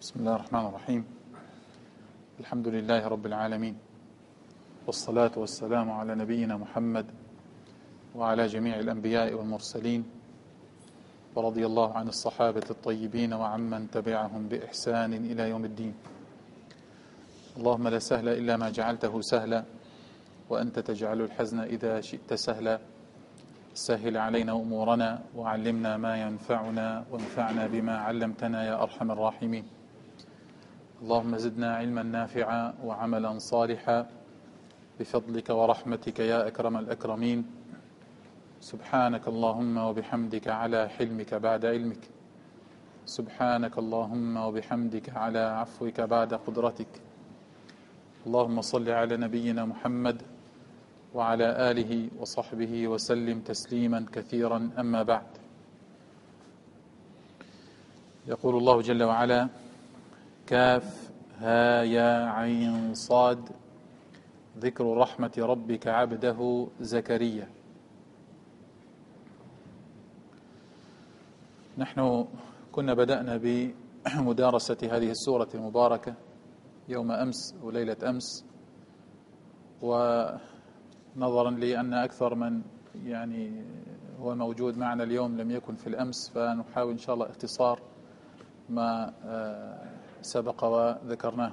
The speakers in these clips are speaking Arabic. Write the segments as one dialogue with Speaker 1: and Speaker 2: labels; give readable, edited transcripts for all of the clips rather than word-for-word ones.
Speaker 1: بسم الله الرحمن الرحيم. الحمد لله رب العالمين، والصلاة والسلام على نبينا محمد وعلى جميع الأنبياء والمرسلين، ورضي الله عن الصحابة الطيبين وعمن تبعهم بإحسان إلى يوم الدين. اللهم لا سهل إلا ما جعلته سهلا، وأنت تجعل الحزن إذا شئت سهلا. سهل علينا أمورنا وعلمنا ما ينفعنا وانفعنا بما علمتنا يا أرحم الراحمين. اللهم زدنا علما نافعا وعملا صالحا بفضلك ورحمتك يا أكرم الأكرمين. سبحانك اللهم وبحمدك على حلمك بعد علمك، سبحانك اللهم وبحمدك على عفوك بعد قدرتك. اللهم صل على نبينا محمد وعلى آله وصحبه وسلم تسليما كثيرا. أما بعد، يقول الله جل وعلا: كاف ها يا عين صاد، ذكر رحمة ربك عبده زكريا. نحن كنا بدأنا بمدارسة هذه السورة المباركة يوم أمس وليلة أمس، ونظرا لأن أكثر من هو موجود معنا اليوم لم يكن في الأمس، فنحاول إن شاء الله اختصار ما سبق وذكرناه.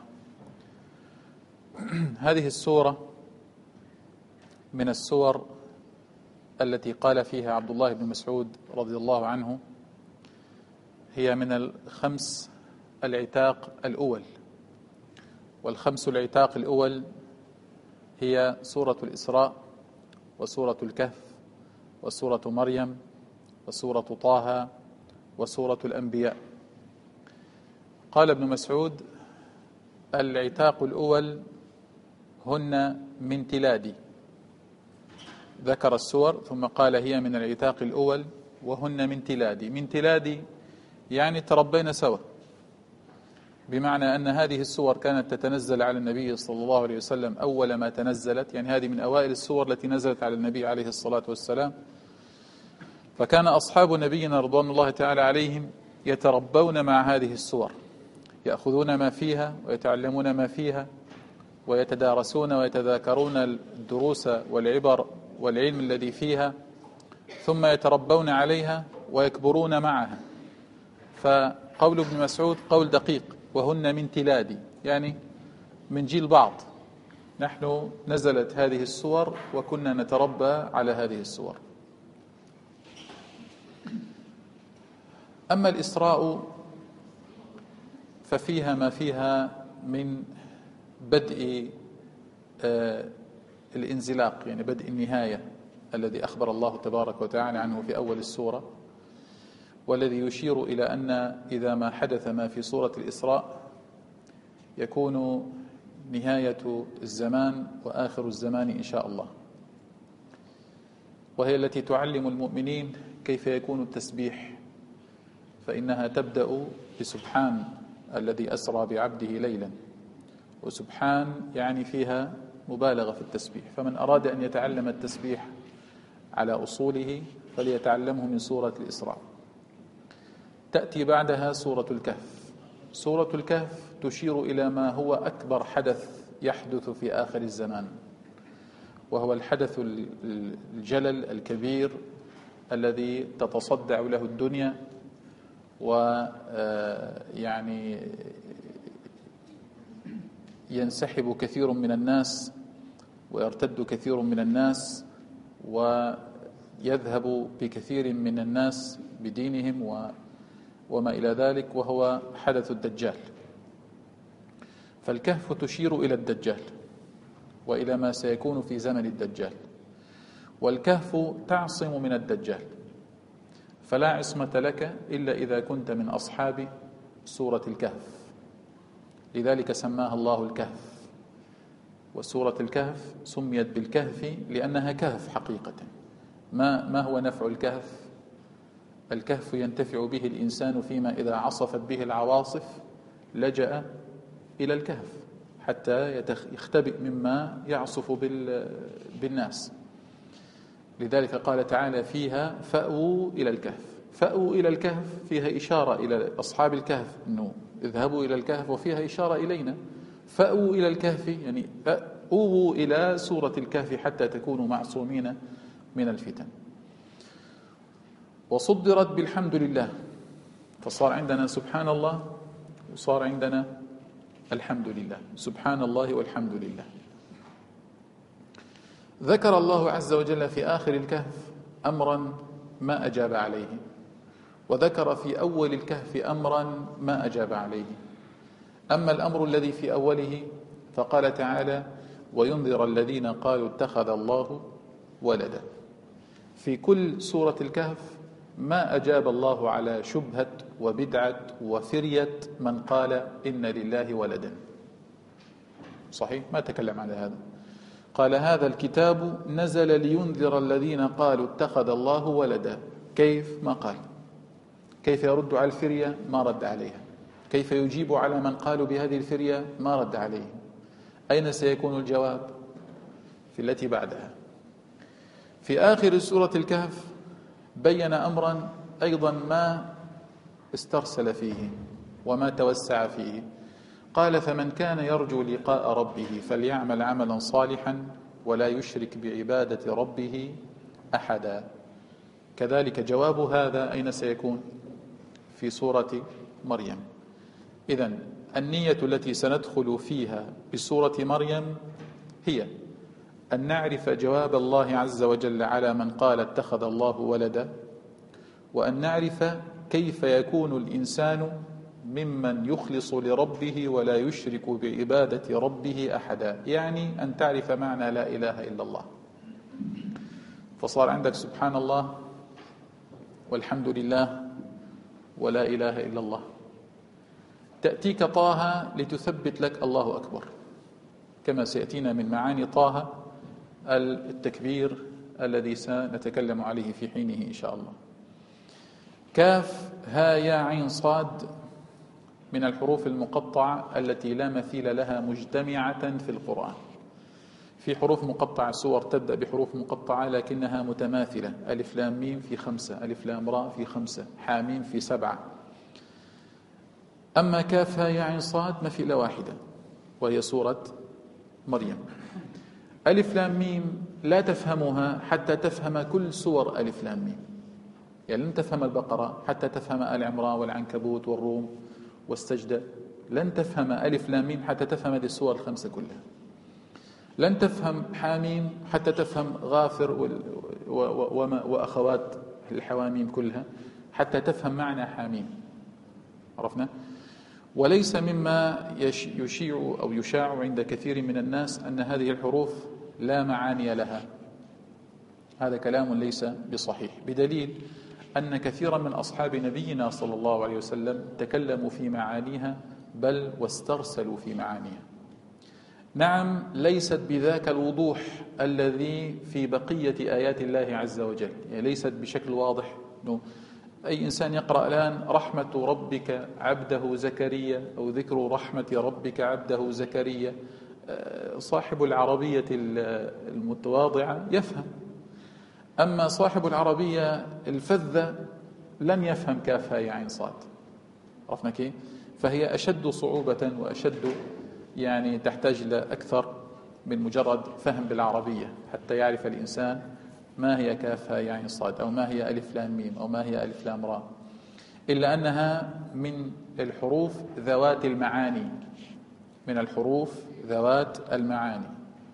Speaker 1: هذه السورة من السور التي قال فيها عبد الله بن مسعود رضي الله عنه هي من الخمس العتاق الأول، والخمس العتاق الأول هي سورة الإسراء وسورة الكهف وسورة مريم وسورة طه وسورة الأنبياء. قال ابن مسعود: العتاق الأول هن من تلادي. ذكر السور ثم قال هي من العتاق الأول وهن من تلادي. من تلادي يعني تربينا سوا، بمعنى أن هذه السور كانت تتنزل على النبي صلى الله عليه وسلم أول ما تنزلت، يعني هذه من أوائل السور التي نزلت على النبي عليه الصلاة والسلام. فكان أصحاب نبينا رضوان الله تعالى عليهم يتربون مع هذه السور، يأخذون ما فيها ويتعلمون ما فيها ويتدارسون ويتذاكرون الدروس والعبر والعلم الذي فيها، ثم يتربون عليها ويكبرون معها. فقول ابن مسعود قول دقيق: وهن من تلادي، يعني من جيل بعض. نحن نزلت هذه السور وكنا نتربى على هذه السور. أما الإسراء ففيها ما فيها من بدء الانزلاق، يعني بدء النهاية الذي أخبر الله تبارك وتعالى عنه في أول السورة، والذي يشير إلى أن إذا ما حدث ما في سورة الإسراء يكون نهاية الزمان وآخر الزمان إن شاء الله، وهي التي تعلم المؤمنين كيف يكون التسبيح، فإنها تبدأ بسبحان الذي أسرى بعبده ليلا، وسبحان يعني فيها مبالغة في التسبيح، فمن أراد أن يتعلم التسبيح على أصوله فليتعلمه من سورة الإسراء. تأتي بعدها سورة الكهف. سورة الكهف تشير إلى ما هو أكبر حدث يحدث في آخر الزمان، وهو الحدث الجلل الكبير الذي تتصدع له الدنيا، ويعني ينسحب كثير من الناس ويرتد كثير من الناس ويذهب بكثير من الناس بدينهم وما إلى ذلك، وهو حدث الدجال. فالكهف تشير إلى الدجال وإلى ما سيكون في زمن الدجال، والكهف تعصم من الدجال، فلا عصمة لك إلا إذا كنت من أصحاب سورة الكهف، لذلك سماها الله الكهف. وسورة الكهف سميت بالكهف لأنها كهف حقيقة. ما هو نفع الكهف؟ الكهف ينتفع به الإنسان فيما إذا عصفت به العواصف لجأ إلى الكهف حتى يختبئ مما يعصف بالناس. لذلك قال تعالى فيها: فأووا إلى الكهف. فأووا إلى الكهف فيها إشارة إلى أصحاب الكهف، أنه اذهبوا إلى الكهف، وفيها إشارة إلينا، فأووا إلى الكهف، يعني أووا إلى سورة الكهف حتى تكونوا معصومين من الفتن. وصدرت بالحمد لله، فصار عندنا سبحان الله وصار عندنا الحمد لله، سبحان الله والحمد لله. ذكر الله عز وجل في آخر الكهف أمرا ما أجاب عليه، وذكر في أول الكهف أمرا ما أجاب عليه. أما الأمر الذي في أوله فقال تعالى: وينذر الذين قالوا اتخذ الله ولدا. في كل سورة الكهف ما أجاب الله على شبهة وبدعة وفرية من قال إن لله ولدا، صحيح؟ ما تكلم على هذا. قال: هذا الكتاب نزل لينذر الذين قالوا اتخذ الله ولدا. كيف؟ ما قال. كيف يرد على الفرية؟ ما رد عليها. كيف يجيب على من قالوا بهذه الفرية؟ ما رد عليهم. أين سيكون الجواب؟ في التي بعدها. في آخر سورة الكهف بين أمرا أيضا ما استرسل فيه وما توسع فيه. قال: فمن كان يرجو لقاء ربه فليعمل عملا صالحا ولا يشرك بعبادة ربه أحدا. كذلك جواب هذا أين سيكون؟ في سورة مريم. إذن النية التي سندخل فيها بسورة مريم هي أن نعرف جواب الله عز وجل على من قال اتخذ الله ولدا، وأن نعرف كيف يكون الإنسان ممن يخلص لربه ولا يشرك بعبادة ربه أحدا، يعني أن تعرف معنى لا إله إلا الله. فصار عندك سبحان الله والحمد لله ولا إله إلا الله. تأتيك طه لتثبت لك الله أكبر، كما سيأتينا من معاني طه التكبير الذي سنتكلم عليه في حينه إن شاء الله. كاف ها يا عين صاد من الحروف المقطعة التي لا مثيل لها مجتمعة في القرآن. في حروف مقطعة، سور تبدأ بحروف مقطعة لكنها متماثلة. ألف لام ميم في 5، ألف لام راء في 5، حاميم في 7. أما كاف ها يا عين صاد ما في إلا واحدة، وهي سورة مريم. ألف لام ميم لا تفهمها حتى تفهم كل سور ألف لام ميم، يعني لن تفهم البقرة حتى تفهم آل عمران والعنكبوت والروم والسجدة. لن تفهم ألف لام ميم حتى تفهم هذه السور الخمسة كلها. لن تفهم حاميم حتى تفهم غافر وأخوات الحواميم كلها حتى تفهم معنى حاميم. عرفنا؟ وليس مما يشيع أو يشاع عند كثير من الناس أن هذه الحروف لا معاني لها. هذا كلام ليس بصحيح، بدليل أن كثيرا من أصحاب نبينا صلى الله عليه وسلم تكلموا في معانيها، بل واسترسلوا في معانيها. نعم، ليست بذاك الوضوح الذي في بقية آيات الله عز وجل، يعني ليست بشكل واضح. أي إنسان يقرأ الآن رحمة ربك عبده زكريا أو ذكر رحمة ربك عبده زكريا، صاحب العربية المتواضعة يفهم. أما صاحب العربية الفذة لن يفهم كاف هاء عين صاد. عرفنا كيف؟ فهي أشد صعوبة وأشد، يعني تحتاج إلى أكثر من مجرد فهم بالعربية حتى يعرف الإنسان ما هي كاف هاء عين صاد، أو ما هي ألف لام ميم، أو ما هي ألف لام راء، إلا أنها من الحروف ذوات المعاني، من الحروف ذوات المعاني،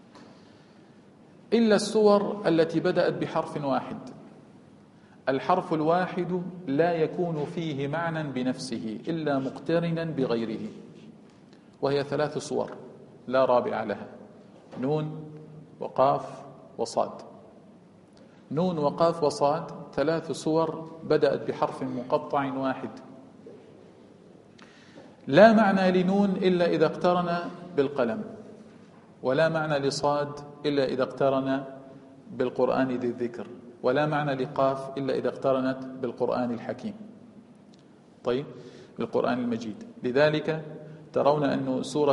Speaker 1: إلا السور التي بدأت بحرف واحد. الحرف الواحد لا يكون فيه معنى بنفسه إلا مقترنا بغيره، وهي 3 سور لا رابع لها: نون وقاف وصاد. نون وقاف وصاد 3 سور بدأت بحرف مقطع واحد. لا معنى لنون إلا إذا اقترن بالقلم، ولا معنى لصاد إلا إذا اقترن بالقرآن ذي الذكر، ولا معنى لقاف إلا إذا اقترنت بالقرآن الحكيم، طيب، بالقرآن المجيد. لذلك ترون أن سورة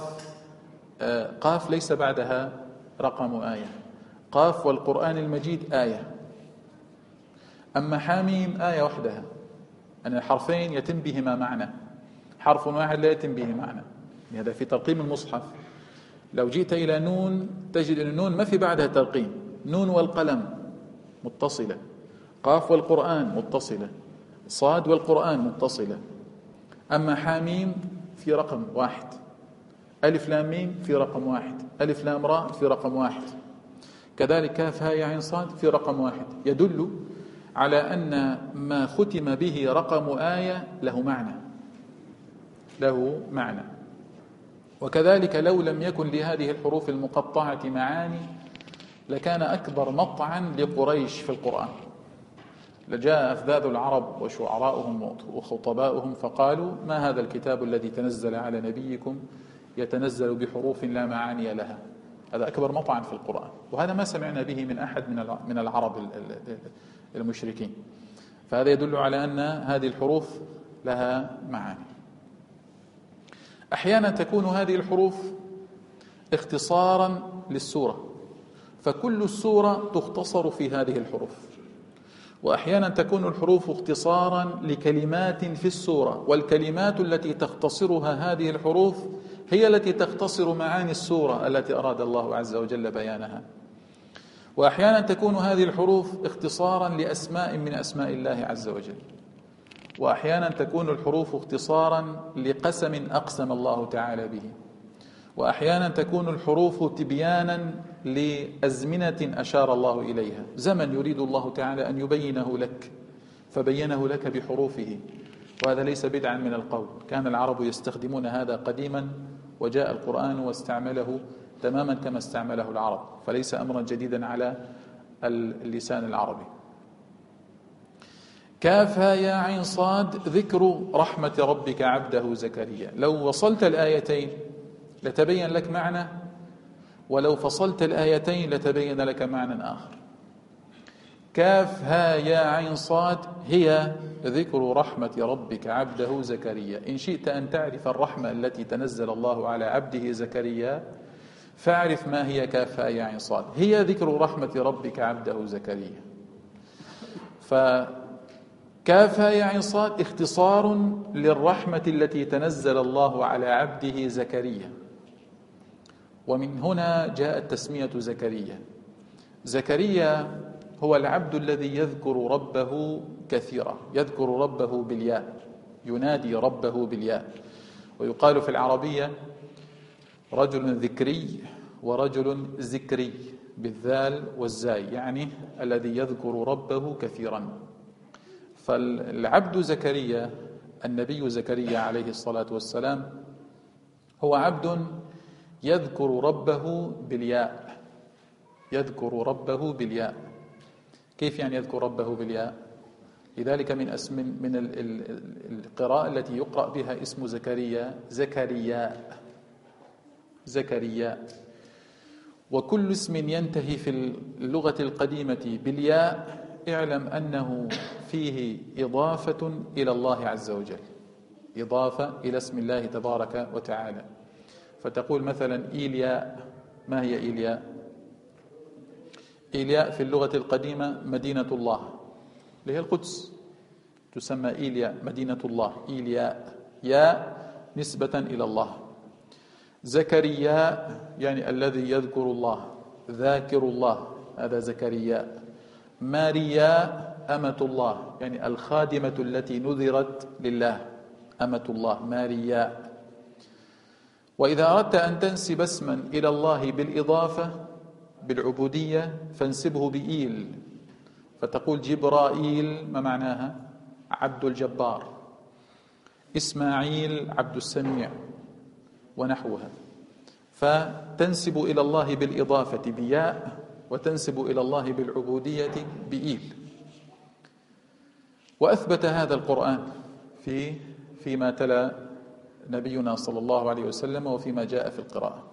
Speaker 1: قاف ليس بعدها رقم آية، قاف والقرآن المجيد آية. أما حاميم آية وحدها، أن الحرفين يتم بهما معنى. حرف واحد لا يتم به معنى. هذا في ترقيم المصحف. لو جئت إلى نون تجد أن النون ما في بعدها ترقيم. نون والقلم متصلة، قاف والقرآن متصلة، صاد والقرآن متصلة. أما حاميم في رقم واحد، ألف لام ميم في رقم واحد، ألف لام راء في رقم واحد، كذلك كاف هاء يا عين صاد في رقم واحد، يدل على أن ما ختم به رقم آية له معنى، له معنى. وكذلك لو لم يكن لهذه الحروف المقطعة معاني لكان أكبر مطعن لقريش في القرآن. لجاء أفذاذ العرب وشعراؤهم وخطباؤهم فقالوا: ما هذا الكتاب الذي تنزل على نبيكم يتنزل بحروف لا معاني لها؟ هذا أكبر مطعن في القرآن، وهذا ما سمعنا به من أحد من العرب المشركين. فهذا يدل على أن هذه الحروف لها معاني. أحيانا تكون هذه الحروف اختصارا للسورة، فكل السورة تختصر في هذه الحروف. وأحيانا تكون الحروف اختصارا لكلمات في السورة، والكلمات التي تختصرها هذه الحروف هي التي تختصر معاني السورة التي أراد الله عز وجل بيانها. وأحيانا تكون هذه الحروف اختصارا لأسماء من أسماء الله عز وجل، وأحيانا تكون الحروف اختصارا لقسم أقسم الله تعالى به، وأحيانا تكون الحروف تبيانا لأزمنة أشار الله إليها، زمن يريد الله تعالى أن يبينه لك فبينه لك بحروفه. وهذا ليس بدعا من القول، كان العرب يستخدمون هذا قديما، وجاء القرآن واستعمله تماما كما استعمله العرب، فليس أمرا جديدا على اللسان العربي. كاف هاء يا عين صاد ذكر رحمة ربك عبده زكريا. لو وصلت الآيتين لتبين لك معنى، ولو فصلت الآيتين لتبين لك معنى آخر. كاف هاء يا عين صاد هي ذكر رحمة ربك عبده زكريا. إن شئت أن تعرف الرحمة التي تنزل الله على عبده زكريا فاعرف ما هي كاف هاء يا عين صاد. هي ذكر رحمة ربك عبده زكريا. فكاف هاء يا عين صاد اختصار للرحمة التي تنزل الله على عبده زكريا، ومن هنا جاءت تسمية زكريا. زكريا هو العبد الذي يذكر ربه كثيرا، يذكر ربه بالياء، ينادي ربه بالياء. ويقال في العربية رجل ذكري ورجل ذكري بالذال والزاي، يعني الذي يذكر ربه كثيرا. فالعبد زكريا، النبي زكريا عليه الصلاة والسلام، هو عبد يذكر ربه بالياء، يذكر ربه بالياء. كيف يعني يذكر ربه بالياء؟ لذلك من القراءة التي يقرأ بها اسم زكريا زكرياء، زكرياء. وكل اسم ينتهي في اللغة القديمة بالياء اعلم أنه فيه إضافة إلى الله عز وجل، إضافة إلى اسم الله تبارك وتعالى. فتقول مثلا إيلياء. ما هي إيلياء؟ إيلياء في اللغة القديمة مدينة الله، اللي هي القدس، تسمى إيلياء مدينة الله. إيلياء ياء نسبة إلى الله. زكريا يعني الذي يذكر الله، ذاكر الله، هذا زكريا. ماريا أمة الله، يعني الخادمة التي نذرت لله، أمة الله ماريا. وإذا أردت أن تنسب اسما إلى الله بالإضافة بالعبودية فانسبه بإيل، فتقول جبرائيل، ما معناها؟ عبد الجبار. إسماعيل عبد السميع ونحوها. فتنسب إلى الله بالإضافة بياء، وتنسب إلى الله بالعبودية بإيل. وأثبت هذا القرآن فيما تلا نبينا صلى الله عليه وسلم وفيما جاء في القراءة.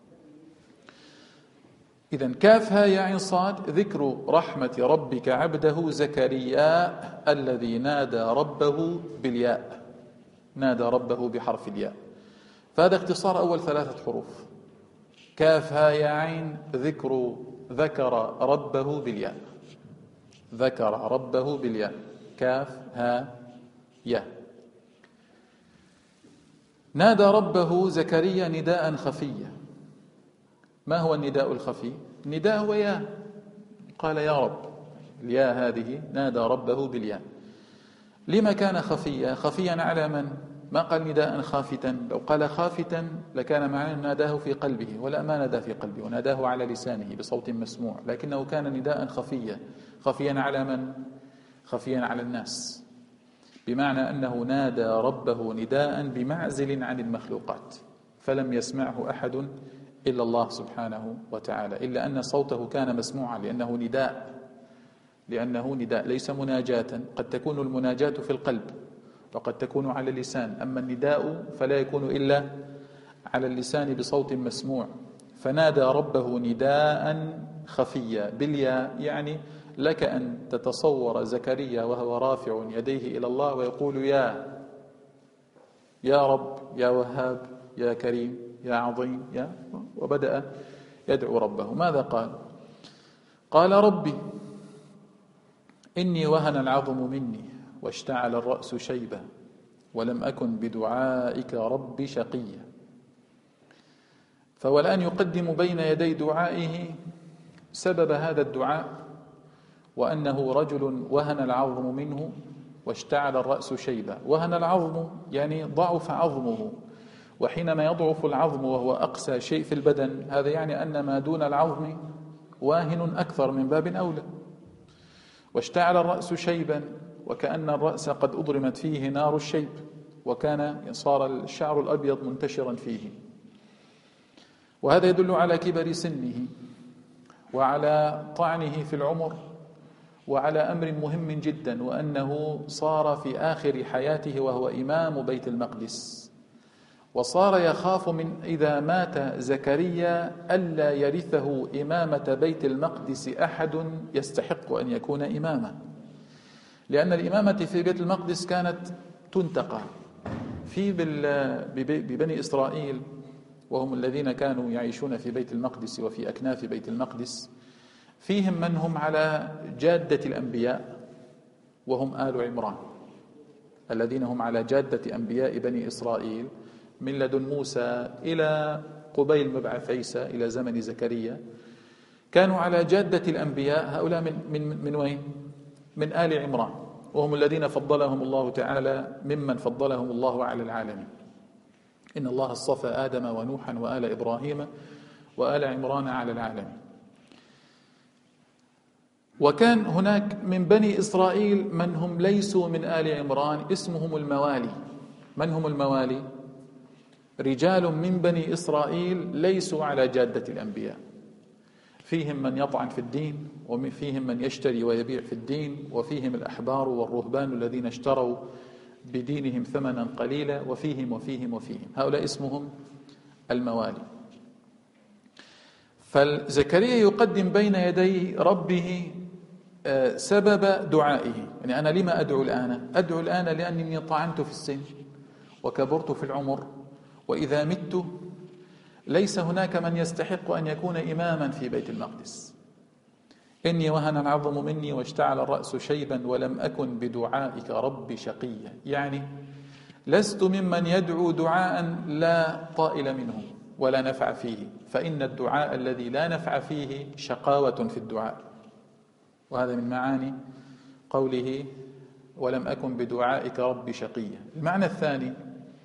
Speaker 1: إذن كاف هاء يا عين صاد ذكر رحمة ربك عبده زكريا الذي نادى ربه بالياء، نادى ربه بحرف الياء. فهذا اختصار أول 3 حروف. كاف هاء يا عين ذكر ربه بالياء، ذكر ربه بالياء. كاف هاء ياء. نادى ربه زكريا نداء خفيا. ما هو النداء الخفي؟ النداء هو يا، قال يا رب، الياء هذه نادى ربه بالياء. لما كان خفيا؟ خفيا على من؟ ما قال نداء خافتا، لو قال خافتا لكان معناه ناداه في قلبه، ولا ما نادى في قلبه، وناداه على لسانه بصوت مسموع، لكنه كان نداء خفيا. خفيا على من؟ خفيا على الناس، بمعنى أنه نادى ربه نداء بمعزل عن المخلوقات، فلم يسمعه أحد إلا الله سبحانه وتعالى، إلا أن صوته كان مسموعا لأنه نداء ليس مناجاة. قد تكون المناجاة في القلب وقد تكون على اللسان، أما النداء فلا يكون إلا على اللسان بصوت مسموع. فنادى ربه نداء خفيا بالياء، يعني لك أن تتصور زكريا وهو رافع يديه إلى الله ويقول يا رب، يا وهاب، يا كريم، يا عظيم، وبدأ يدعو ربه. ماذا قال؟ قال ربي إني وهن العظم مني واشتعل الرأس شيبا ولم أكن بدعائك رب شقيا. فهو الآن يقدم بين يدي دعائه سبب هذا الدعاء، وأنه رجل وهن العظم منه واشتعل الرأس شيبا. وهن العظم يعني ضعف عظمه، وحينما يضعف العظم وهو أقسى شيء في البدن، هذا يعني أن ما دون العظم واهن أكثر من باب أولى. واشتعل الرأس شيبا، وكأن الرأس قد أضرمت فيه نار الشيب، وكان صار الشعر الأبيض منتشرا فيه. وهذا يدل على كبر سنه وعلى طعنه في العمر وعلى أمر مهم جدا، وأنه صار في آخر حياته وهو إمام بيت المقدس، وصار يخاف من إذا مات زكريا ألا يرثه إمامة بيت المقدس أحد يستحق أن يكون إماما، لأن الإمامة في بيت المقدس كانت تنتقى ببني إسرائيل، وهم الذين كانوا يعيشون في بيت المقدس وفي أكناف بيت المقدس. فيهم من هم على جادة الأنبياء وهم آل عمران، الذين هم على جادة أنبياء بني إسرائيل من لدن موسى إلى قبيل مبعث عيسى إلى زمن زكريا، كانوا على جادة الأنبياء. هؤلاء من وين؟ من آل عمران، وهم الذين فضلهم الله تعالى ممن فضلهم الله على العالمين. إن الله اصطفى آدم ونوحا وآل إبراهيم وآل عمران على العالمين. وكان هناك من بني إسرائيل من هم ليسوا من آل عمران، اسمهم الموالي. من هم الموالي؟ رجال من بني إسرائيل ليسوا على جادة الأنبياء، فيهم من يطعن في الدين، وفيهم من يشتري ويبيع في الدين، وفيهم الأحبار والرهبان الذين اشتروا بدينهم ثمنا قليلا، وفيهم. هؤلاء اسمهم الموالي. فزكريا يقدم بين يدي ربه سبب دعائه. يعني أنا لما أدعو الآن؟ أدعو الآن لأنني طعنت في السن وكبرت في العمر، وإذا مت ليس هناك من يستحق أن يكون إماما في بيت المقدس. إني وهن العظم مني واشتعل الرأس شيبا ولم أكن بدعائك رب شقيا، يعني لست ممن يدعو دعاء لا طائل منه ولا نفع فيه، فإن الدعاء الذي لا نفع فيه شقاوة في الدعاء. وهذا من معاني قوله ولم أكن بدعائك رب شقيا. المعنى الثاني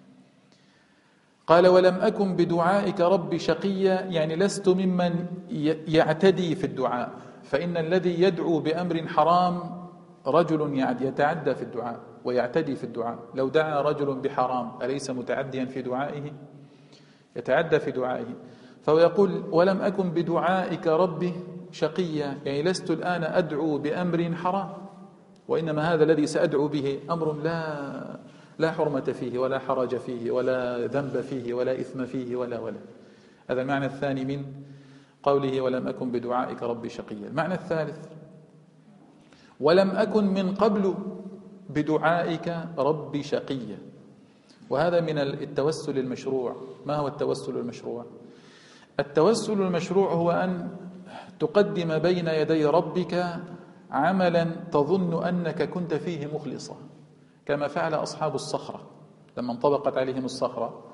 Speaker 1: قال ولم أكن بدعائك رب شقيا، يعني لست ممن يعتدي في الدعاء، فإن الذي يدعو بأمر حرام رجل يتعدى في الدعاء ويعتدي في الدعاء. لو دعا رجل بحرام أليس متعديا في دعائه؟ يتعدى في دعائه. فهو يقول ولم أكن بدعائك ربي شقيا، يعني لست الآن أدعو بأمر حرام، وإنما هذا الذي سأدعو به أمر لا حرمة فيه ولا حرج فيه ولا ذنب فيه ولا إثم فيه ولا. هذا المعنى الثاني من قوله ولم أكن بدعائك ربي شقيا. المعنى الثالث ولم أكن من قبل بدعائك ربي شقيا، وهذا من التوسل المشروع. ما هو التوسل المشروع؟ التوسل المشروع هو أن تقدم بين يدي ربك عملا تظن أنك كنت فيه مخلصا، كما فعل أصحاب الصخرة لما انطبقت عليهم الصخرة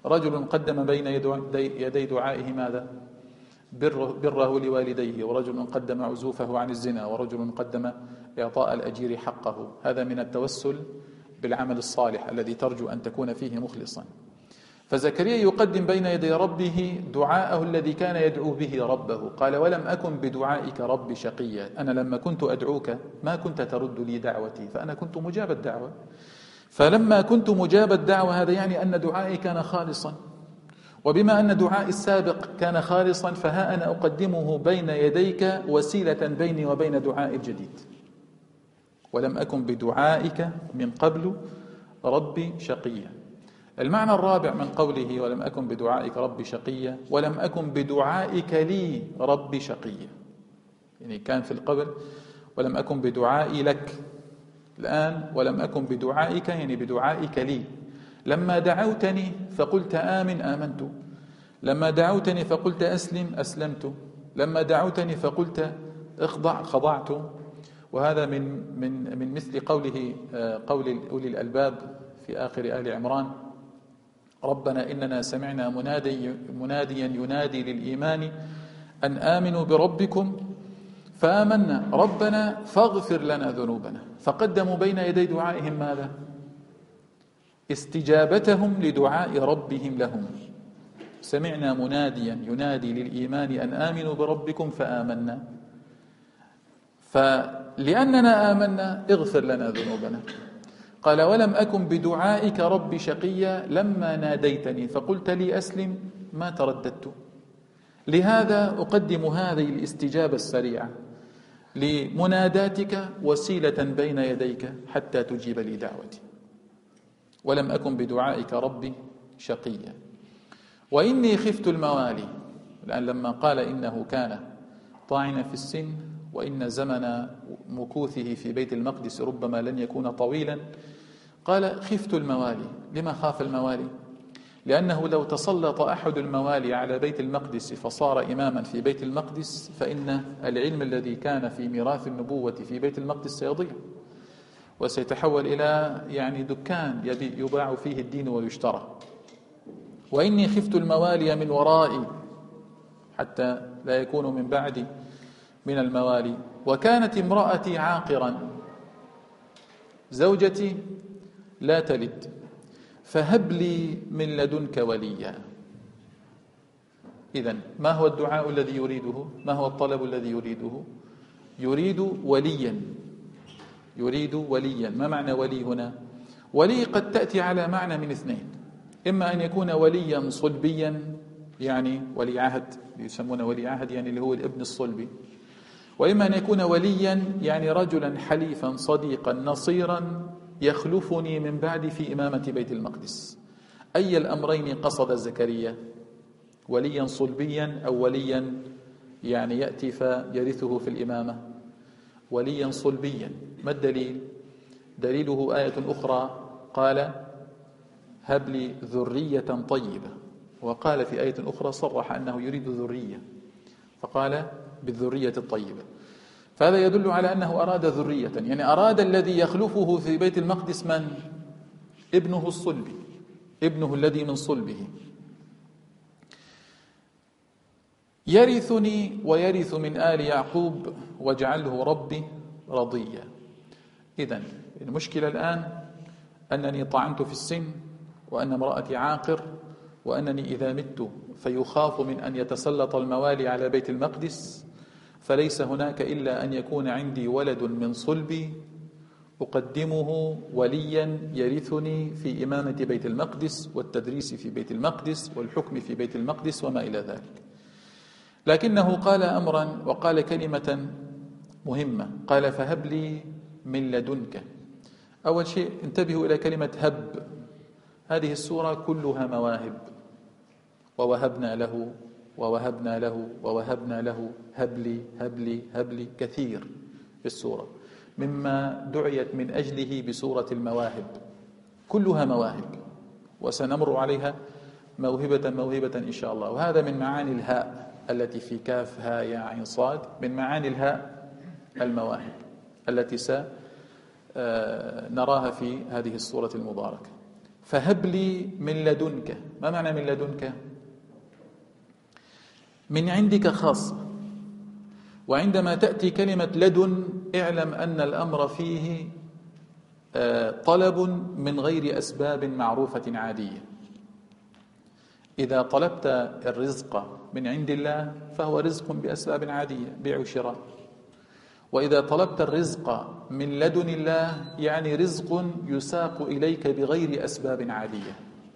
Speaker 1: رجل قدم بين يدي دعائه ماذا؟ بره لوالديه، ورجل قدم عزوفه عن الزنا، ورجل قدم إعطاء الأجير حقه. هذا من التوسل بالعمل الصالح الذي ترجو أن تكون فيه مخلصا. فزكريا يقدم بين يدي ربه دعاءه الذي كان يدعو به ربه. قال: ولم أكن بدعائك رب شقيا. أنا لما كنت أدعوك ما كنت ترد لي دعوتي، فأنا كنت مجاب الدعوة. فلما كنت مجاب الدعوة هذا يعني أن دعائي كان خالصا، وبما أن دعائي السابق كان خالصا فها أنا أقدمه بين يديك وسيلة بيني وبين دعائي الجديد. ولم أكن بدعائك من قبل ربي شقيا. المعنى الرابع من قوله ولم أكن بدعائك ربي شقيا: ولم أكن بدعائك لي ربي شقيا. يعني كان في القبل ولم أكن بدعائي لك، الآن ولم أكن بدعائك يعني بدعائك لي. لما دعوتني فقلت آمن آمنت، لما دعوتني فقلت أسلم أسلمت، لما دعوتني فقلت اخضع خضعت. وهذا من مثل قوله قول أولي الألباب في آخر آل عمران: ربنا إننا سمعنا مناديا ينادي للإيمان أن آمنوا بربكم فآمنا ربنا فاغفر لنا ذنوبنا. فقدموا بين يدي دعائهم ماذا؟ استجابتهم لدعاء ربهم لهم. سمعنا مناديا ينادي للإيمان أن آمنوا بربكم فآمنا، فلأننا آمنا اغفر لنا ذنوبنا. قال: ولم أكن بدعائك رب شقيا. لما ناديتني فقلت لي أسلم ما ترددت. لهذا أقدم هذه الاستجابة السريعة لمناداتك وسيلة بين يديك حتى تجيب لي دعوتي. ولم أكن بدعائك ربي شقيا. وإني خفت الموالي. الآن لما قال إنه كان طاعنا في السن وإن زمن مكوثه في بيت المقدس ربما لن يكون طويلا، قال: خفت الموالي. لما خاف الموالي؟ لأنه لو تسلط أحد الموالي على بيت المقدس فصار إماما في بيت المقدس فإن العلم الذي كان في ميراث النبوة في بيت المقدس سيضيع، وسيتحول إلى يعني دكان يباع فيه الدين ويشترى. وإني خفت الموالي من ورائي حتى لا يكون من بعدي من الموالي، وكانت امرأتي عاقرا، زوجتي لا تلد، فهب لي من لدنك وليا. إذن ما هو الدعاء الذي يريده؟ ما هو الطلب الذي يريده؟ يريد وليا، يريد وليا. ما معنى ولي هنا؟ ولي قد تأتي على معنى من اثنين: إما أن يكون وليا صلبيا، يعني ولي عهد، يسمونه ولي عهد يعني اللي هو الابن الصلبي، وإما أن يكون وليا يعني رجلا حليفا صديقا نصيرا يخلفني من بعد في إمامة بيت المقدس. أي الأمرين قصد زكريا؟ وليا صلبيا أو وليا يعني يأتي فيرثه في الإمامة؟ وليا صلبيا. ما الدليل؟ دليله آية أخرى، قال: هب لي ذرية طيبة. وقال في آية أخرى صرح أنه يريد ذرية، فقال: بالذرية الطيبة. فهذا يدل على أنه أراد ذرية، يعني أراد الذي يخلفه في بيت المقدس من؟ ابنه الصلبي، ابنه الذي من صلبه. يرثني ويرث من آل يعقوب واجعله ربي رضيا. إذن المشكلة الآن أنني طعنت في السن، وأن امرأتي عاقر، وأنني إذا مت فيخاف من أن يتسلط الموالي على بيت المقدس، فليس هناك إلا أن يكون عندي ولد من صلبي أقدمه وليا يرثني في إمامة بيت المقدس والتدريس في بيت المقدس والحكم في بيت المقدس وما إلى ذلك. لكنه قال أمرا وقال كلمة مهمة، قال: فهب لي من لدنك. أول شيء انتبهوا إلى كلمة هب. هذه السورة كلها مواهب: ووهبنا له ووهبنا له ووهبنا له، هب لي هب لي هب لي، كثير في السورة، مما دعيت من أجله بسورة المواهب. كلها مواهب، وسنمر عليها موهبة موهبة إن شاء الله. وهذا من معاني الهاء التي في كاف ها يا عين صاد، من معاني الهاء المواهب التي سنراها في هذه السورة المباركة. فهب لي من لدنك. ما معنى من لدنك؟ من عندك خاصة. وعندما تأتي كلمة لدن اعلم أن الأمر فيه طلب من غير أسباب معروفة عادية. إذا طلبت الرزق من عند الله فهو رزق بأسباب عادية، بيع وشراء. وإذا طلبت الرزق من لدن الله يعني رزق يساق إليك بغير أسباب عادية.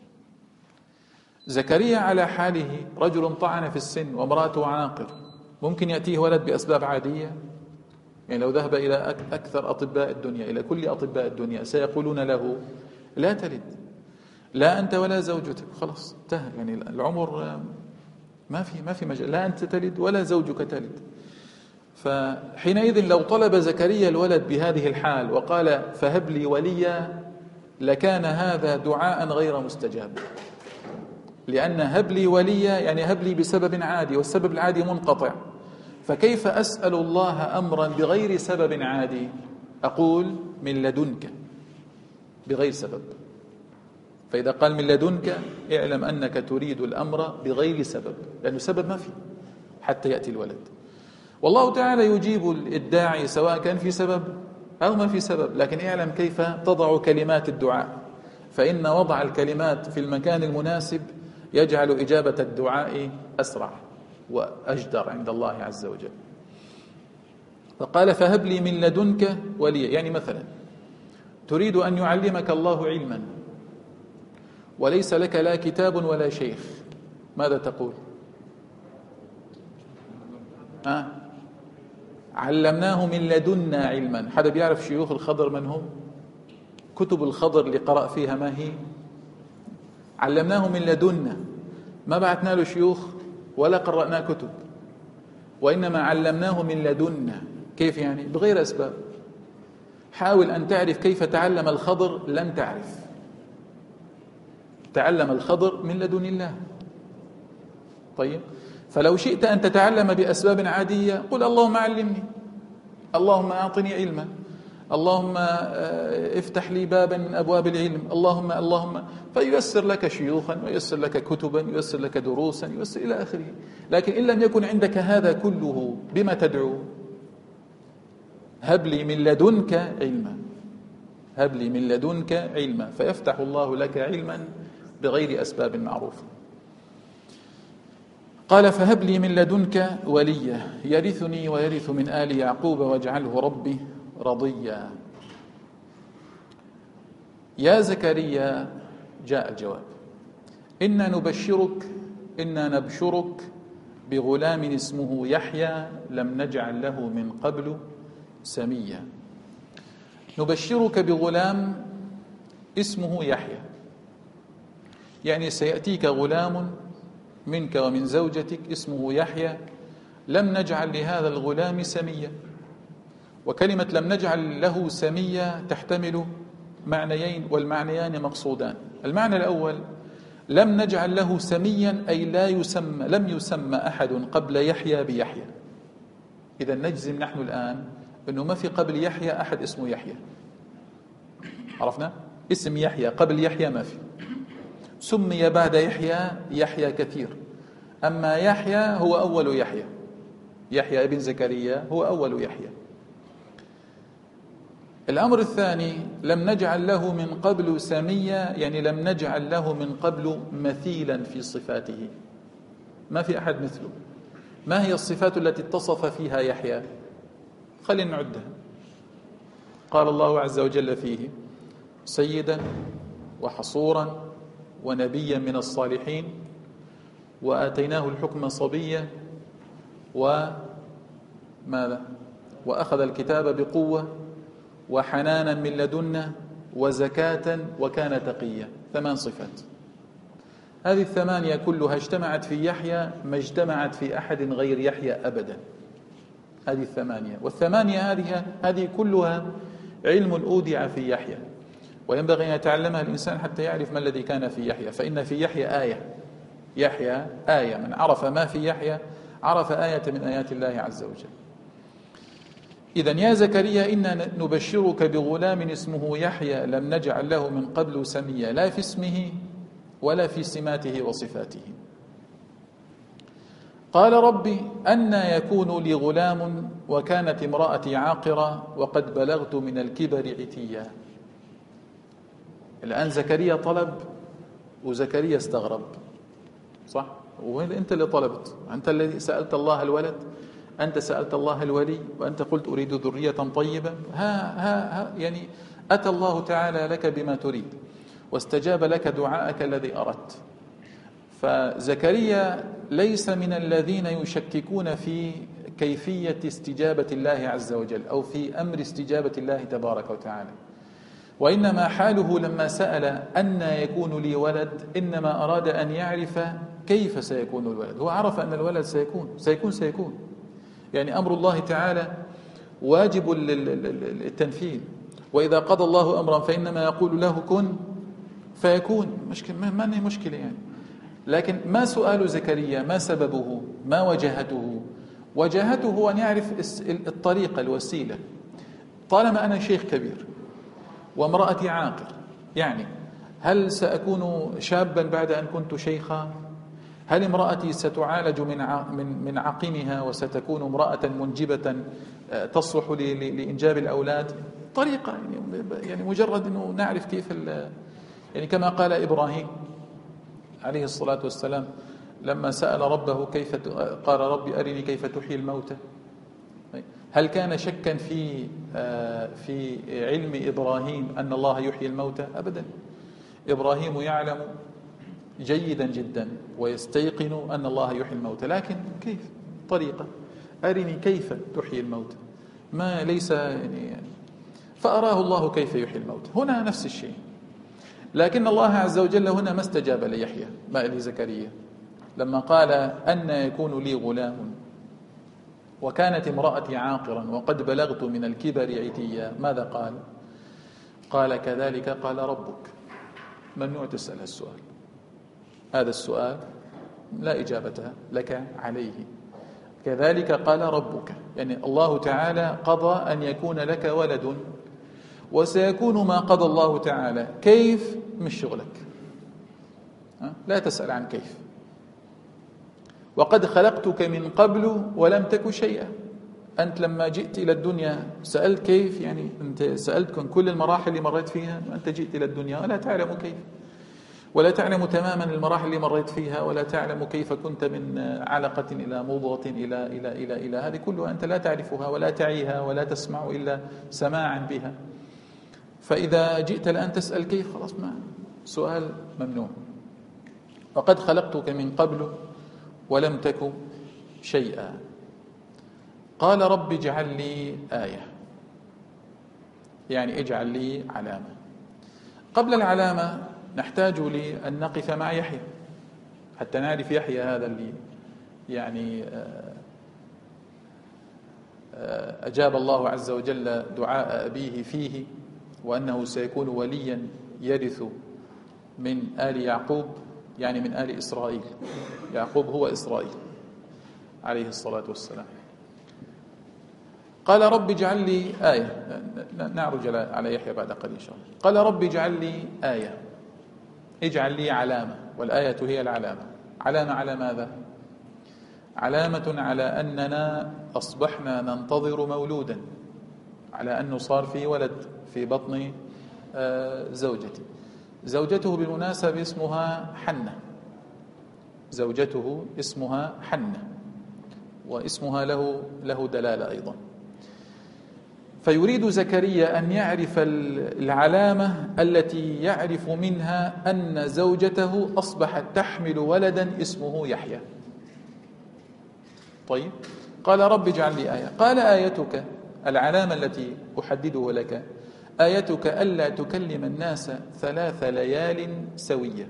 Speaker 1: زكريا على حاله رجل طعن في السن وامرأته عاقر، ممكن يأتيه ولد بأسباب عادية؟ يعني لو ذهب إلى أكثر أطباء الدنيا، إلى كل أطباء الدنيا، سيقولون له لا تلد، لا أنت ولا زوجتك، خلاص انتهى، يعني العمر ما في مجال، لا أنت تلد ولا زوجك تلد. فحينئذ لو طلب زكريا الولد بهذه الحال وقال فهب لي وليا لكان هذا دعاء غير مستجاب، لأن هب لي وليا يعني هب لي بسبب عادي، والسبب العادي منقطع، فكيف أسأل الله أمرا بغير سبب عادي؟ أقول من لدنك بغير سبب. فإذا قال من لدنك اعلم أنك تريد الأمر بغير سبب، لأنه سبب ما فيه حتى يأتي الولد. والله تعالى يجيب الداعي سواء كان في سبب أو ما في سبب، لكن اعلم كيف تضع كلمات الدعاء، فإن وضع الكلمات في المكان المناسب يجعل إجابة الدعاء أسرع وأجدر عند الله عز وجل. فقال فهب لي من لدنك وليا، يعني مثلا تريد أن يعلمك الله علما وليس لك لا كتاب ولا شيخ، ماذا تقول؟ علمناه من لدنا علما. حدا بيعرف شيوخ الخضر من هم؟ كتب الخضر اللي قرأ فيها ما هي؟ علمناه من لدنا، ما بعثنا له شيوخ ولا قرأنا كتب، وإنما علمناه من لدنا. كيف يعني؟ بغير أسباب. حاول أن تعرف كيف تعلم الخضر، لن تعرف. تعلم الخضر من لدن الله. طيب، فلو شئت أن تتعلم بأسباب عادية قل اللهم علمني، اللهم أعطني علما، اللهم افتح لي بابا من أبواب العلم، اللهم فييسر لك شيوخا وييسر لك كتبا وييسر لك دروسا وييسر إلى آخره. لكن إن لم يكن عندك هذا كله بما تدعو؟ هب لي من لدنك علما، هب لي من لدنك علما، فيفتح الله لك علما بغير أسباب معروفة. قال فهب لي من لدنك وليا يرثني ويرث من آل يعقوب واجعله ربي رضيا. يا زكريا جاء الجواب، إنا نبشرك بغلام اسمه يحيى لم نجعل له من قبل سميا. نبشرك بغلام اسمه يحيى، يعني سيأتيك غلام منك ومن زوجتك اسمه يحيى، لم نجعل لهذا الغلام سميا. وكلمة لم نجعل له سميا تحتمل معنيين، والمعنيان مقصودان. المعنى الأول لم نجعل له سميا أي لم يسمى أحد قبل يحيى بيحيى. إذا نجزم نحن الآن أنه ما في قبل يحيى أحد اسمه يحيى. عرفنا؟ اسم يحيى قبل يحيى ما في. سمي بعد يحيى كثير، أما يحيى هو أول يحيى، يحيى ابن زكريا هو أول يحيى. الأمر الثاني لم نجعل له من قبل سميا، يعني لم نجعل له من قبل مثيلا في صفاته، ما في أحد مثله. ما هي الصفات التي اتصف فيها يحيى؟ خلينا نعدها. قال الله عز وجل فيه سيدا وحصورا ونبيا من الصالحين وآتيناه الحكم صبيا وماذا؟ وأخذ الكتاب بقوة وحنانا من لدنا وزكاة وكان تقيا. 8 صفات. هذه 8 كلها اجتمعت في يحيى ما اجتمعت في أحد غير يحيى أبدا. هذه 8، والثمانية هذه كلها علم أودع في يحيى، وينبغي أن يتعلمها الإنسان حتى يعرف ما الذي كان في يحيى. فإن في يحيى آية، يحيى آية، من عرف ما في يحيى عرف آية من آيات الله عز وجل. إذن يا زكريا إنا نبشرك بغلام اسمه يحيى لم نجعل له من قبل سميا، لا في اسمه ولا في سماته وصفاته. قال ربي أنى يكون لي غلام وكانت امرأتي عاقرة وقد بلغت من الكبر عتيا. الآن زكريا طلب وزكريا استغرب، صح؟ وأنت اللي طلبت، أنت الذي سألت الله الولد، أنت سألت الله الولي، وأنت قلت أريد ذرية طيبة. ها يعني أتى الله تعالى لك بما تريد واستجاب لك دعاءك الذي أردت. فزكريا ليس من الذين يشككون في كيفية استجابة الله عز وجل أو في أمر استجابة الله تبارك وتعالى، وإنما حاله لما سأل أن يكون لي ولد إنما أراد أن يعرف كيف سيكون الولد. هو عرف أن الولد سيكون يعني أمر الله تعالى واجب للتنفيذ، وإذا قضى الله أمرا فإنما يقول له كن فيكون. ما هي مشكلة يعني. لكن ما سؤال زكريا؟ ما سببه؟ ما وجهته؟ وجهته أن يعرف الطريقة الوسيلة. طالما أنا شيخ كبير وامرأتي عاقر، يعني هل سأكون شابا بعد أن كنت شيخا؟ هل امرأتي ستعالج من عقمها وستكون امرأة منجبة تصلح لإنجاب الأولاد؟ طريقة يعني مجرد أنه نعرف كيف يعني كما قال إبراهيم عليه الصلاة والسلام لما سأل ربه قال ربي أرني كيف تحيي الموتى. هل كان شكا في علم إبراهيم أن الله يحيي الموتى؟ أبدا. إبراهيم يعلم جيدا جدا ويستيقن أن الله يحيي الموتى، لكن كيف؟ طريقة أرني كيف تحيي الموتى، ما ليس يعني. فأراه الله كيف يحيي الموتى. هنا نفس الشيء، لكن الله عز وجل هنا ما استجاب ليحيى لزكريا لما قال أن يكون لي غلام وكانت امرأتي عاقرا وقد بلغت من الكبر عتيا. ماذا قال؟ قال كذلك قال ربك. ممنوع تسأل السؤال، هذا السؤال لا إجابة لك عليه. كذلك قال ربك، يعني الله تعالى قضى أن يكون لك ولد وسيكون ما قضى الله تعالى. كيف؟ مش شغلك، لا تسأل عن كيف. وقد خلقتك من قبل ولم تك شيئا. أنت لما جئت إلى الدنيا سألت كيف؟ يعني أنت سألت كل المراحل اللي مريت فيها، أنت جئت إلى الدنيا ولا تعلم كيف، ولا تعلم تماما المراحل اللي مريت فيها، ولا تعلم كيف كنت من علقة إلى مضغة إلى هذه كلها أنت لا تعرفها ولا تعيها ولا تسمع إلا سماعا بها. فإذا جئت الآن تسأل كيف، خلاص ما سؤال ممنوع. وقد خلقتك من قبل ولم تك شيئا. قال رب اجعل لي آية، يعني اجعل لي علامة. قبل العلامة نحتاج لأن نقف مع يحيى حتى نعرف يحيى هذا اللي يعني أجاب الله عز وجل دعاء أبيه فيه، وأنه سيكون وليا يرث من آل يعقوب، يعني من آل إسرائيل. يعقوب هو إسرائيل عليه الصلاة والسلام. قال رب اجعل لي آية. نعرج على يحيى بعد قليل إن شاء الله. قال رب اجعل لي آية، اجعل لي علامة، والآية هي العلامة. علامة على ماذا؟ علامة على أننا أصبحنا ننتظر مولودا، على أنه صار في ولد في بطن زوجته بالمناسبة اسمها حنة. زوجته اسمها حنة، واسمها له دلالة أيضا. فيريد زكريا أن يعرف العلامة التي يعرف منها أن زوجته أصبحت تحمل ولدا اسمه يحيى. طيب، قال رب اجعل لي آية. قال آيتك، العلامة التي أحدده لك، آيتك ألا تكلم الناس 3 ليال سوية.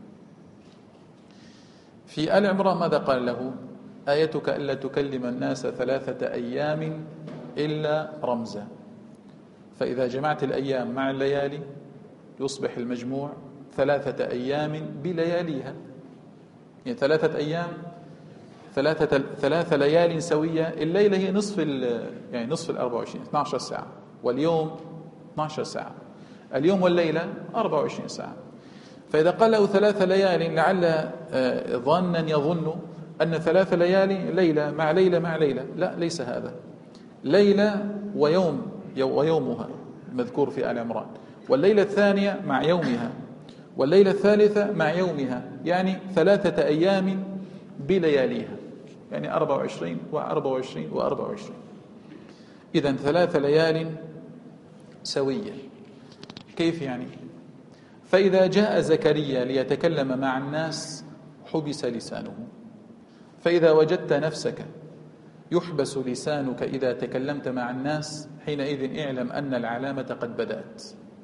Speaker 1: في آل عمران ماذا قال له؟ آيتك ألا تكلم الناس 3 أيام إلا رمزا. فإذا جمعت الأيام مع الليالي يصبح المجموع 3 أيام بلياليها، يعني 3 أيام ثلاث ليال سوية. الليلة هي يعني نصف 24، 12 ساعة، واليوم 12 ساعة. اليوم والليلة 24 ساعة. فإذا قال له 3 ليال لعل ظانا يظن أن 3 ليالي ليلة مع ليلة مع ليلة. لا، ليس هذا. ليلة ويومها المذكور في آل عمران، والليلة الثانية مع يومها، والليلة الثالثة مع يومها، يعني 3 أيام بلياليها، يعني 24 و24 و24. إذن 3 ليال سوية. كيف يعني؟ فإذا جاء زكريا ليتكلم مع الناس حبس لسانه. فإذا وجدت نفسك يحبس لسانك إذا تكلمت مع الناس، حينئذ اعلم أن العلامة قد بدأت.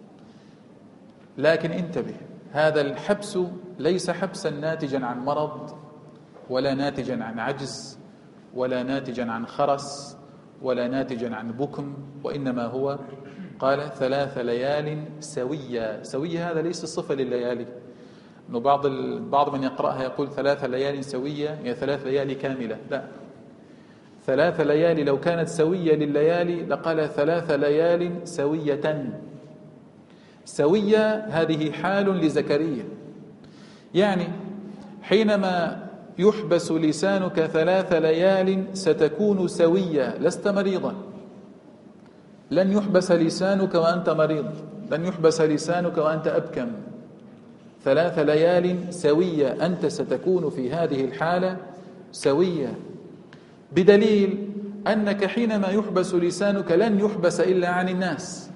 Speaker 1: لكن انتبه، هذا الحبس ليس حبسا ناتجا عن مرض، ولا ناتجا عن عجز، ولا ناتجا عن خرس، ولا ناتجا عن بكم، وإنما هو قال 3 ليال سوية. سوية هذا ليس صفة لليالي، إنه بعض من يقرأها يقول 3 ليال سوية يعني 3 ليالي كاملة. لا، 3 ليالي لو كانت سوية لليالي لقال 3 ليال سوية. سوية هذه حال لزكريا، يعني حينما يحبس لسانك 3 ليال ستكون سوية، لست مريضا. لن يحبس لسانك وأنت مريض، لن يحبس لسانك وأنت أبكم. 3 ليال سوية، أنت ستكون في هذه الحالة سوية، بدليل أنك حينما يحبس لسانك لن يحبس إلا عن الناس.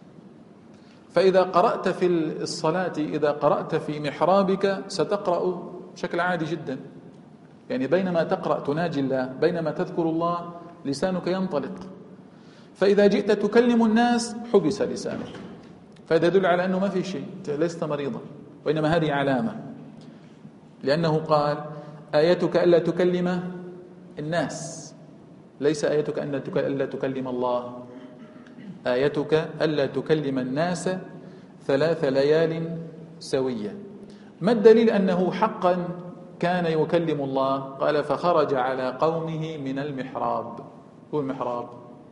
Speaker 1: فإذا قرأت في الصلاة، إذا قرأت في محرابك ستقرأ بشكل عادي جدا، يعني بينما تقرأ تناجي الله، بينما تذكر الله لسانك ينطلق. فإذا جئت تكلم الناس حبس لسانك، فهذا يدل على أنه ما في شيء، لست مريضا، وإنما هذه علامة. لأنه قال آيتك ألا تكلم الناس، ليس آيتك ألا تكلم الله. آيتك ألا تكلم الناس 3 ليال سوية. ما الدليل أنه حقا كان يكلم الله؟ قال فخرج على قومه من المحراب. هو المحراب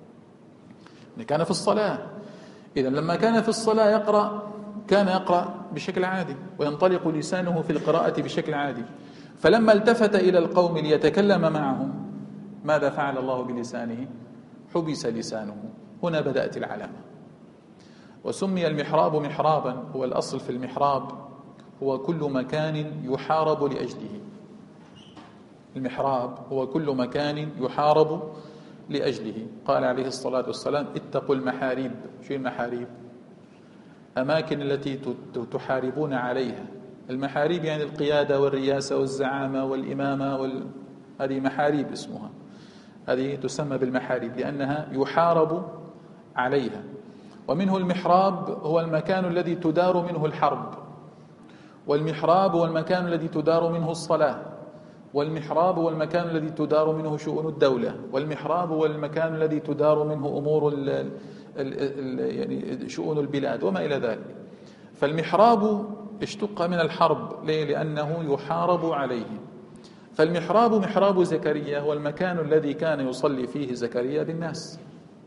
Speaker 1: كان في الصلاة. إذن لما كان في الصلاة كان يقرأ بشكل عادي، وينطلق لسانه في القراءة بشكل عادي. فلما التفت إلى القوم ليتكلم معهم، ماذا فعل الله بلسانه؟ حبس لسانه. هنا بدأت العلامة. وسمي المحراب محرابا، هو الأصل في المحراب هو كل مكان يحارب لأجله. المحراب هو كل مكان يحارب لأجله. قال عليه الصلاة والسلام اتقوا المحاريب. شو المحاريب؟ أماكن التي تحاربون عليها. المحاريب يعني القيادة والرياسة والزعامة والإمامة هذه محاريب اسمها، هذه تسمى بالمحاريب لأنها يحارب عليها. ومنه المحراب هو المكان الذي تدار منه الحرب، والمحراب هو المكان الذي تدار منه الصلاة، والمحراب هو المكان الذي تدار منه شؤون الدولة، والمحراب هو المكان الذي تدار منه أمور يعني شؤون البلاد وما إلى ذلك. فالمحراب اشتق من الحرب. ليه؟ لأنه يحارب عليه. فالمحراب محراب زكريا هو المكان الذي كان يصلي فيه زكريا بالناس.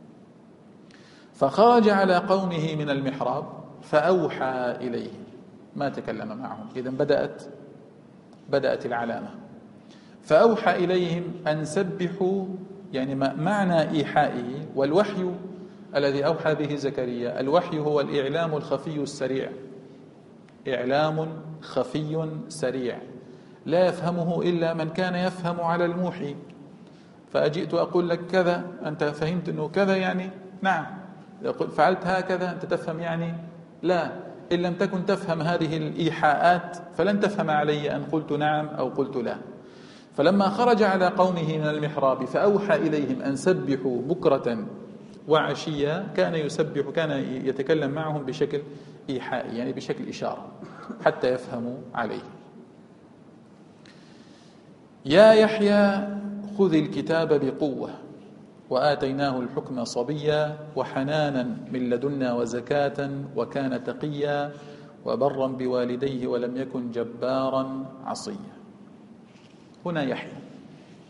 Speaker 1: فخرج على قومه من المحراب فأوحى إليهم، ما تكلم معهم. إذن بدأت العلامة. فأوحى إليهم أن سبحوا، يعني معنى إيحائه. والوحي الذي أوحى به زكريا، الوحي هو الإعلام الخفي السريع، إعلام خفي سريع لا يفهمه إلا من كان يفهم على الموحي. فأجئت أقول لك كذا، أنت فهمت أنه كذا يعني نعم، فعلت هكذا أنت تفهم يعني لا. إن لم تكن تفهم هذه الإيحاءات فلن تفهم علي أن قلت نعم أو قلت لا. فلما خرج على قومه من المحراب فأوحى إليهم أن سبحوا بكرة وعشيا، كان يسبح، كان يتكلم معهم بشكل إيحائي، يعني بشكل إشارة حتى يفهموا عليه. يا يحيى خذ الكتاب بقوة وآتيناه الحكم صبيا وحنانا من لدنا وزكاة وكان تقيا وبرا بوالديه ولم يكن جبارا عصيا. هنا يحيى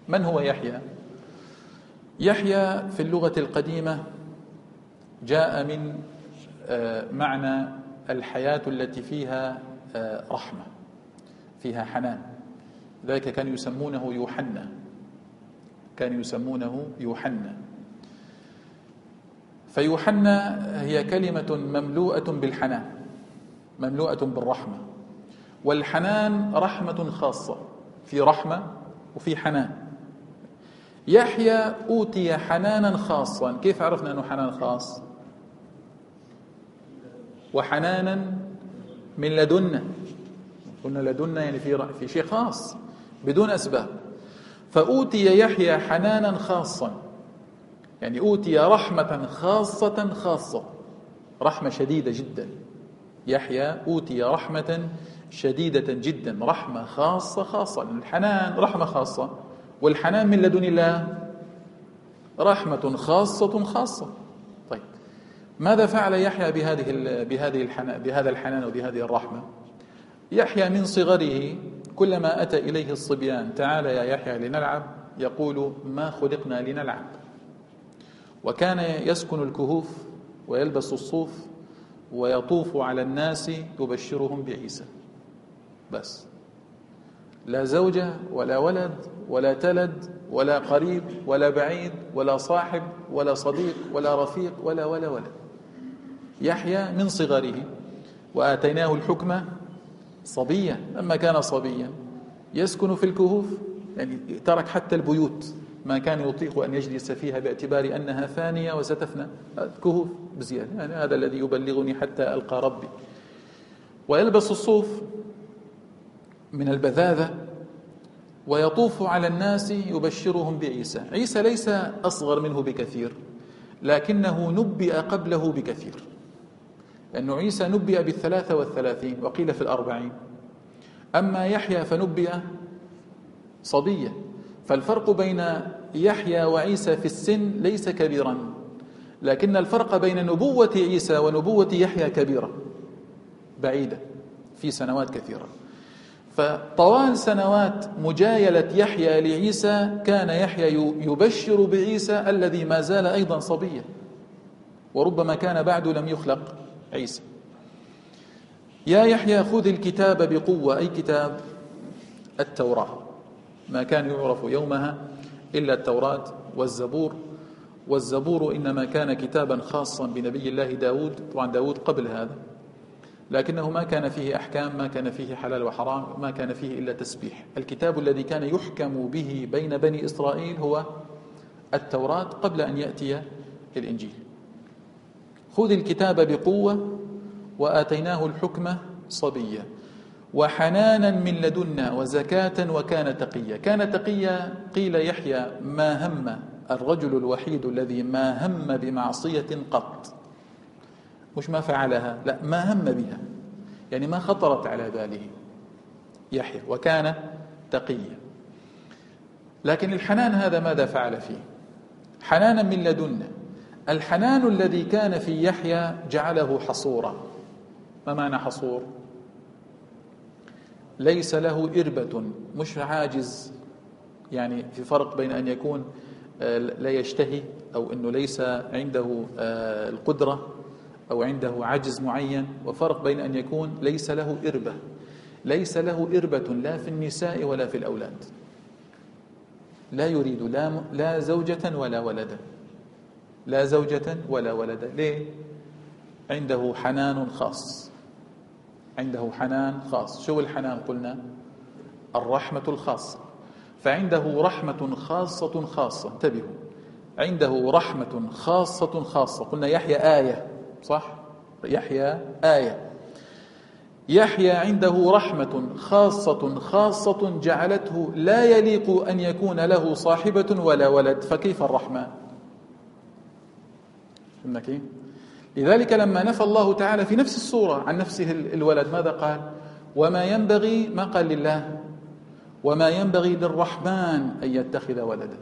Speaker 1: من هو يحيى؟ يحيى في اللغة القديمة جاء من معنى الحياة التي فيها رحمة، فيها حنان، ذلك كانوا يسمونه يوحنا، كانوا يسمونه يوحنا. فيوحنا هي كلمة مملوءة بالحنان، مملوءة بالرحمة، والحنان رحمة خاصة، في رحمة وفي حنان. يحيى أوتي حنانا خاصا. كيف عرفنا أنه حنان خاص؟ وحنانا من لدنا، قلنا لدنا يعني في شيء خاص بدون أسباب. فأوتي يحيى حنانا خاصا، يعني أوتي رحمة خاصة، رحمة شديدة جدا. يحيى أوتي رحمة شديدة جدا، رحمة خاصة. الحنان رحمة خاصة، والحنان من لدن الله رحمة خاصة. طيب، ماذا فعل يحيى بهذا الحنان وبهذه الرحمة؟ يحيى من صغره كلما أتى إليه الصبيان: تعال يا يحيى لنلعب، يقول: ما خلقنا لنلعب. وكان يسكن الكهوف ويلبس الصوف ويطوف على الناس يبشرهم بعيسى، بس لا زوجة ولا ولد ولا تلد ولا قريب ولا بعيد ولا صاحب ولا صديق ولا رفيق ولا. يحيى من صغره. وآتيناه الحكمة صبيا، لما كان صبيا يسكن في الكهوف، يعني ترك حتى البيوت ما كان يطيق أن يجلس فيها باعتبار أنها فانية وستفنى، كهوف بزيادة، يعني هذا الذي يبلغني حتى ألقى ربي. ويلبس الصوف من البذاذة ويطوف على الناس يبشرهم بعيسى. عيسى ليس أصغر منه بكثير، لكنه نبئ قبله بكثير، لأن عيسى نبئ بال33 وقيل في 40، أما يحيى فنبئ صبيا. فالفرق بين يحيى وعيسى في السن ليس كبيرا، لكن الفرق بين نبوة عيسى ونبوة يحيى كبيرة بعيدة في سنوات كثيرة. فطوال سنوات مجايلة يحيى لعيسى كان يحيى يبشر بعيسى الذي ما زال أيضا صبيا، وربما كان بعد لم يخلق عيسى. يا يحيى خذ الكتاب بقوة، أي كتاب؟ التوراة، ما كان يعرف يومها إلا التوراة والزبور. والزبور إنما كان كتابا خاصا بنبي الله داود، طبعا داود قبل هذا، لكنه ما كان فيه أحكام، ما كان فيه حلال وحرام، ما كان فيه إلا تسبيح. الكتاب الذي كان يحكم به بين بني إسرائيل هو التوراة قبل أن يأتي الإنجيل. خذ الكتاب بقوة وآتيناه الحكمة صبيا وحنانا من لدنا وزكاة وكان تقيا. كان تقيا، قيل يحيى ما هم، الرجل الوحيد الذي ما هم بمعصية قط، مش ما فعلها، لا، ما هم بها، يعني ما خطرت على باله يحيى، وكان تقيا. لكن الحنان هذا ماذا فعل فيه؟ حنانا من لدنا. الحنان الذي كان في يحيى جعله حصورا. ما معنى حصور؟ ليس له إربة، مش عاجز، يعني في فرق بين أن يكون لا يشتهي، أو أنه ليس عنده القدرة، أو عنده عجز معين، وفرق بين أن يكون ليس له إربة. ليس له إربة لا في النساء ولا في الأولاد، لا يريد لا زوجة ولا ولدا، لا زوجة ولا ولدا. ليه؟ عنده حنان خاص، عنده حنان خاص. شو الحنان؟ قلنا الرحمة الخاصة، فعنده رحمة خاصة. انتبهوا، عنده رحمة خاصة. قلنا يحيى آية، صح؟ يحيى آية. يحيى عنده رحمة خاصة جعلته لا يليق أن يكون له صاحبة ولا ولد، فكيف الرحمن؟ فهمنا كيف؟ لذلك لما نفى الله تعالى في نفس السورة عن نفسه الولد ماذا قال؟ وما ينبغي، ما قال لله، وما ينبغي للرحمن أن يتخذ ولدا.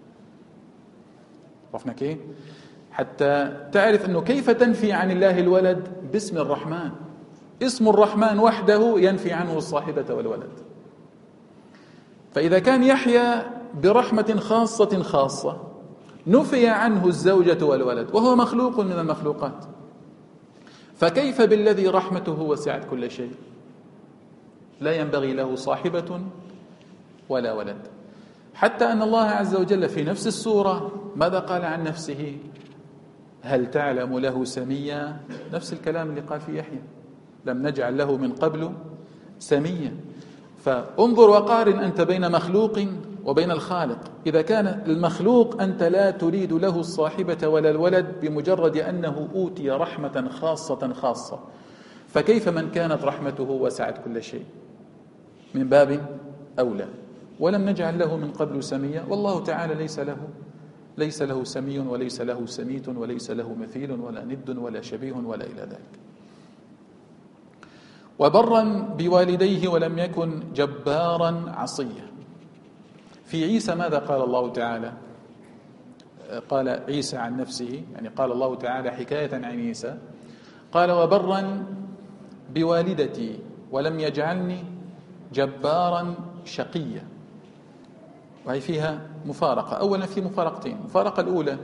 Speaker 1: عرفنا كيف؟ حتى تعرف أنه كيف تنفي عن الله الولد باسم الرحمن. اسم الرحمن وحده ينفي عنه الصاحبة والولد. فإذا كان يحيى برحمة خاصة نفي عنه الزوجة والولد وهو مخلوق من المخلوقات، فكيف بالذي رحمته وسعت كل شيء؟ لا ينبغي له صاحبة ولا ولد. حتى أن الله عز وجل في نفس السورة ماذا قال عن نفسه؟ هل تعلم له سميا؟ نفس الكلام اللي قال في يحيى، لم نجعل له من قبل سميا. فانظر وقارن أنت بين مخلوق وبين الخالق. إذا كان المخلوق أنت لا تريد له الصاحبة ولا الولد بمجرد أنه أوتي رحمة خاصة، فكيف من كانت رحمته وسعت كل شيء؟ من باب أولى. ولم نجعل له من قبل سميا، والله تعالى ليس له سمي وليس له سميت وليس له مثيل ولا ند ولا شبيه ولا إلى ذلك. وبرا بوالديه ولم يكن جبارا عصيا. في عيسى ماذا قال الله تعالى؟ قال عيسى عن نفسه، يعني قال الله تعالى حكاية عن عيسى، قال وبرا بوالدتي ولم يجعلني جبارا شقيا. وهي فيها مفارقة. أولا في مفارقتين. المفارقة الأولى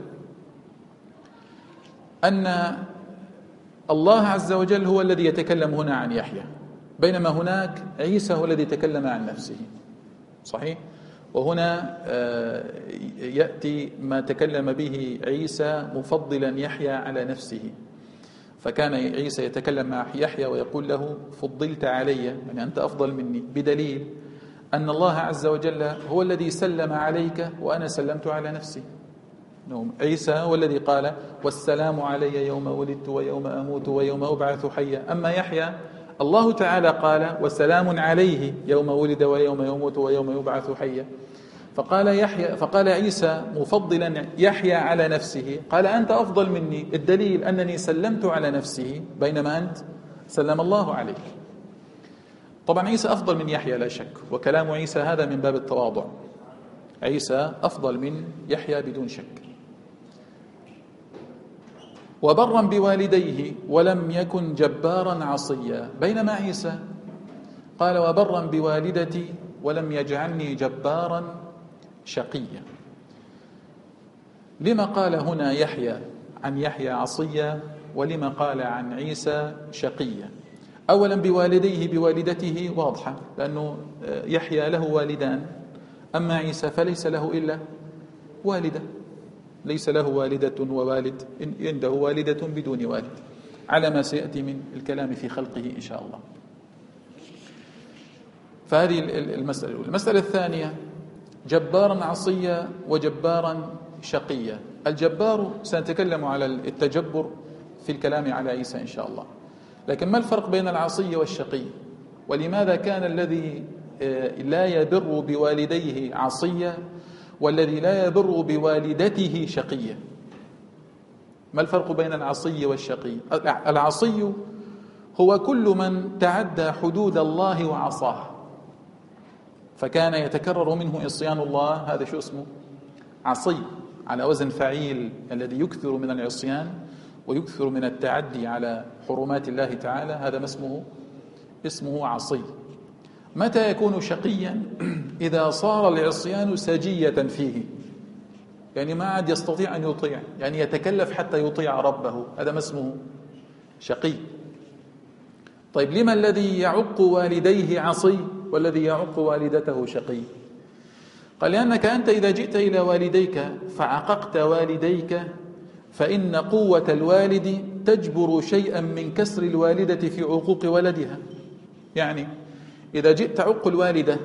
Speaker 1: أن الله عز وجل هو الذي يتكلم هنا عن يحيى، بينما هناك عيسى هو الذي تكلم عن نفسه، صحيح؟ وهنا يأتي ما تكلم به عيسى مفضلا يحيى على نفسه، فكان عيسى يتكلم مع يحيى ويقول له فضلت علي، يعني أنت أفضل مني، بدليل أن الله عز وجل هو الذي سلم عليك وأنا سلمت على نفسي. عيسى هو الذي قال والسلام علي يوم ولدت ويوم أموت ويوم أبعث حيا. أما يحيى الله تعالى قال والسلام عليه يوم ولد ويوم يموت ويوم يبعث حيا. فقال عيسى مفضلا يحيى على نفسه، قال أنت أفضل مني، الدليل أنني سلمت على نفسه بينما أنت سلم الله عليك. طبعا عيسى أفضل من يحيى لا شك، وكلام عيسى هذا من باب التواضع. عيسى أفضل من يحيى بدون شك. وبرا بوالديه ولم يكن جبارا عصيا، بينما عيسى قال وبرا بوالدتي ولم يجعلني جبارا شقيا. لما قال هنا يحيى عن يحيى عصيا ولما قال عن عيسى شقيا؟ أولا بوالديه بوالدته واضحة، لأنه يحيى له والدان، أما عيسى فليس له إلا والدة، ليس له والدة ووالد، عنده والدة بدون والد، على ما سيأتي من الكلام في خلقه إن شاء الله. فهذه المسألة الأولى. المسألة الثانية جبارا عصيا وجبارا شقيا. الجبار سنتكلم على التجبر في الكلام على عيسى إن شاء الله، لكن ما الفرق بين العصي والشقي؟ ولماذا كان الذي لا يبر بوالديه عصيا والذي لا يبر بوالدته شقيا؟ ما الفرق بين العصي والشقي؟ العصي هو كل من تعدى حدود الله وعصاه، فكان يتكرر منه عصيان الله، هذا شو اسمه؟ عصي، على وزن فعيل، الذي يكثر من العصيان ويكثر من التعدي على حرمات الله تعالى، هذا اسمه عصي. متى يكون شقيا؟ إذا صار العصيان سجية فيه، يعني ما عاد يستطيع أن يطيع، يعني يتكلف حتى يطيع ربه، هذا ما اسمه شقي. طيب لما الذي يعق والديه عصي والذي يعق والدته شقي؟ قال لأنك أنت إذا جئت إلى والديك فعققت والديك فإن قوة الوالد تجبر شيئا من كسر الوالدة في عقوق ولدها. يعني إذا جئت تعق الوالدة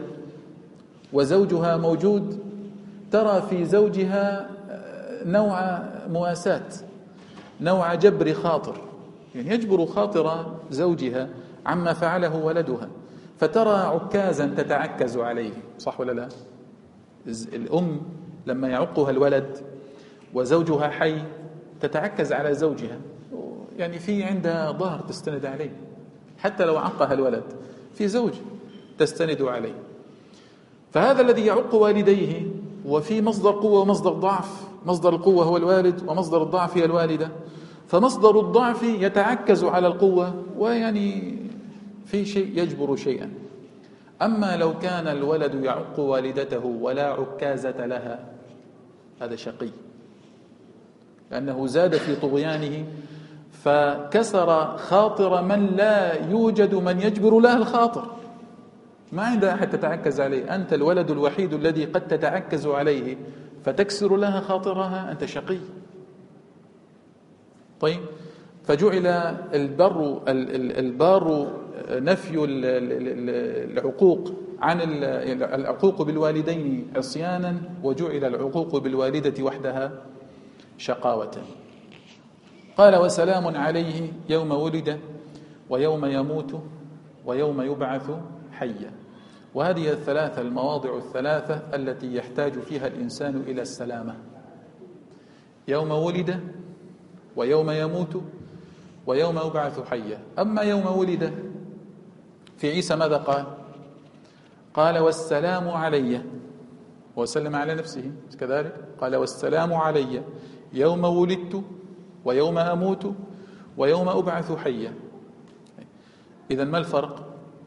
Speaker 1: وزوجها موجود، ترى في زوجها نوع مواساة، نوع جبر خاطر، يعني يجبر خاطر زوجها عما فعله ولدها، فترى عكازا تتعكز عليه، صح ولا لا؟ الأم لما يعقها الولد وزوجها حي تتعكز على زوجها، يعني في عندها ظهر تستند عليه، حتى لو عقها الولد في زوج تستند عليه. فهذا الذي يعق والديه وفي مصدر قوة ومصدر ضعف، مصدر القوة هو الوالد ومصدر الضعف هي الوالدة، فمصدر الضعف يتعكز على القوة، ويعني في شيء يجبر شيئا. أما لو كان الولد يعق والدته ولا عكازة لها هذا شقي، لأنه زاد في طغيانه فكسر خاطر من لا يوجد من يجبر له الخاطر، ما عنده أحد تتعكز عليه، أنت الولد الوحيد الذي قد تتعكز عليه فتكسر لها خاطرها، أنت شقي. طيب، فجعل البار نفي العقوق عن العقوق بالوالدين عصيانا، وجعل العقوق بالوالدة وحدها شقاوة. قال: وسلام عليه يوم ولد ويوم يموت ويوم يبعث حيا. وهذه الثلاثة المواضع الثلاثة التي يحتاج فيها الإنسان إلى السلامة: يوم ولد ويوم يموت ويوم يبعث حيا. أما يوم ولد في عيسى ماذا قال؟ قال: والسلام علي، وسلم على نفسه كذلك، قال: والسلام علي يوم ولدت ويوم أموت ويوم أبعث حيا. إذن ما الفرق؟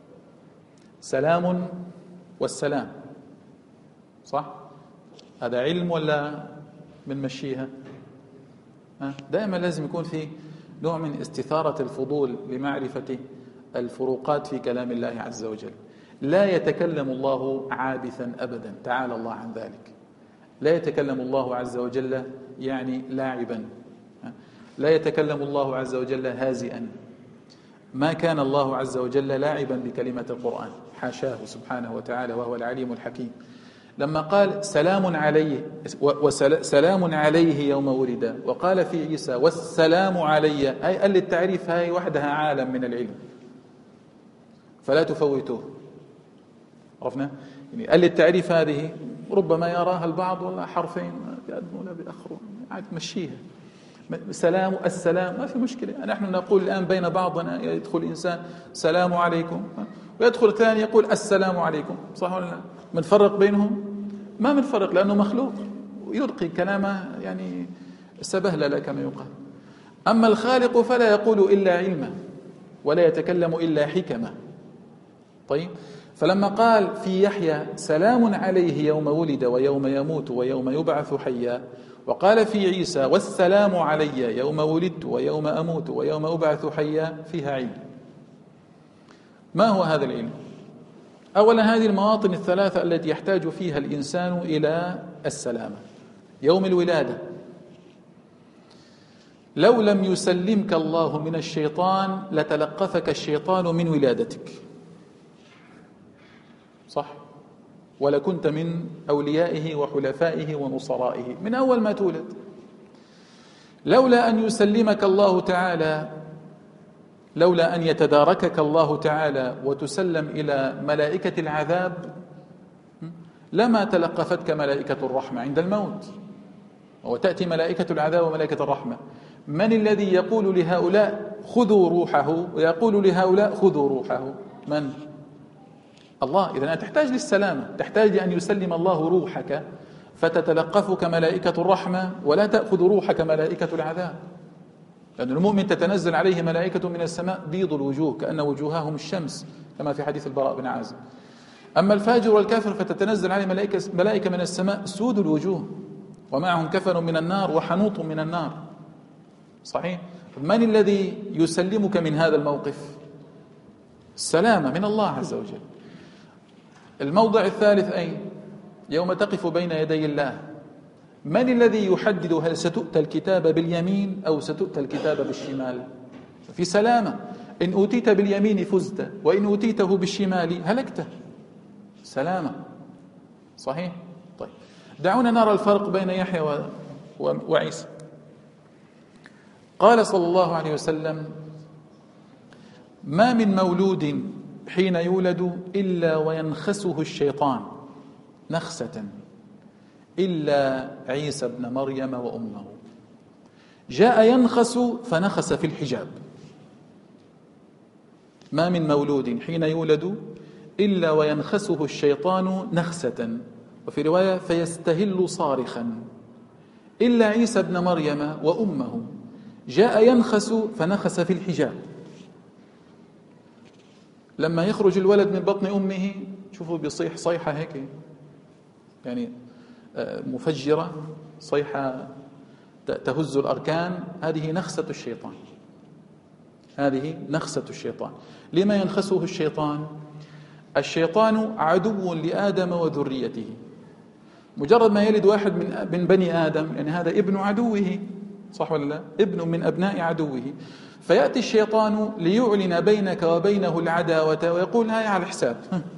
Speaker 1: سلام والسلام، صح؟ هذا علم ولا بنمشيها؟ دائما لازم يكون في نوع من استثارة الفضول لمعرفة الفروقات في كلام الله عز وجل. لا يتكلم الله عابثا أبدا، تعالى الله عن ذلك. لا يتكلم الله عز وجل يعني لاعبا، لا يتكلم الله عز وجل هازئا. ما كان الله عز وجل لاعبا بكلمة القرآن، حاشاه سبحانه وتعالى، وهو العليم الحكيم. لما قال سلام عليه وسلام عليه يوم ولد، وقال في عيسى والسلام علي، أي قال للتعريف هاي وحدها عالم من العلم فلا تفوتوه. عرفنا؟ يعني قال للتعريف هذه ربما يراها البعض والله حرفين بيقدموا ولا بيأخرون، عاد تمشيها. سلام السلام ما في مشكلة. نحن نقول الآن بين بعضنا يدخل إنسان سلام عليكم ويدخل الثاني يقول السلام عليكم، صح ولا لا؟ منفرق بينهم؟ ما منفرق، لأنه مخلوق ويلقي كلامه يعني سبهلله كما يقال. أما الخالق فلا يقول إلا علما ولا يتكلم إلا حكمة. طيب، فلما قال في يحيى سلام عليه يوم ولد ويوم يموت ويوم يبعث حيا، وقال في عيسى والسلام علي يوم ولدت ويوم أموت ويوم أبعث حيا، فيها علم. ما هو هذا العلم؟ أولا هذه المواطن الثلاثة التي يحتاج فيها الإنسان إلى السلامة. يوم الولادة، لو لم يسلمك الله من الشيطان لتلقفك الشيطان من ولادتك، صح؟ ولكنت من أوليائه وحلفائه ونصرائه من أول ما تولد. لولا أن يسلمك الله تعالى، لولا أن يتداركك الله تعالى وتسلم إلى ملائكة العذاب لما تلقفتك ملائكة الرحمة عند الموت. وتأتي ملائكة العذاب وملائكة الرحمة. من الذي يقول لهؤلاء خذوا روحه ويقول لهؤلاء خذوا روحه؟ من؟ الله. إذن أنت تحتاج للسلامة، تحتاج لأن يسلم الله روحك فتتلقفك ملائكة الرحمة ولا تأخذ روحك ملائكة العذاب. لأن المؤمن تتنزل عليه ملائكة من السماء بيض الوجوه كأن وجوههم الشمس كما في حديث البراء بن عازب. أما الفاجر والكافر فتتنزل عليه ملائكة من السماء سود الوجوه ومعهم كفن من النار وحنوط من النار. صحيح؟ من الذي يسلمك من هذا الموقف؟ السلامة من الله عز وجل. الموضع الثالث أين؟ يوم تقف بين يدي الله، من الذي يحدد هل ستؤتى الكتاب باليمين أو ستؤتى الكتاب بالشمال؟ في سلامة. إن أوتيت باليمين فزت، وإن أوتيته بالشمال هلكت. سلامة. صحيح؟ طيب، دعونا نرى الفرق بين يحيى وعيسى. قال صلى الله عليه وسلم: ما من مولود حين يولد إلا وينخسه الشيطان نخسة إلا عيسى ابن مريم وأمه. جاء ينخس فنخس في الحجاب. ما من مولود حين يولد إلا وينخسه الشيطان نخسة، وفي رواية فيستهل صارخا، إلا عيسى ابن مريم وأمه جاء ينخس فنخس في الحجاب. لما يخرج الولد من بطن أمه شوفوا بيصيح صيحة هيك يعني مفجرة، صيحة تهز الأركان. هذه نخسة الشيطان، هذه نخسة الشيطان. لما ينخسه الشيطان؟ الشيطان عدو لآدم وذريته. مجرد ما يلد واحد من بني آدم يعني هذا ابن عدوه، صح ولا لا؟ ابن من أبناء عدوه. فيأتي الشيطان ليعلن بينك وبينه العداوة ويقول هاي على الحساب،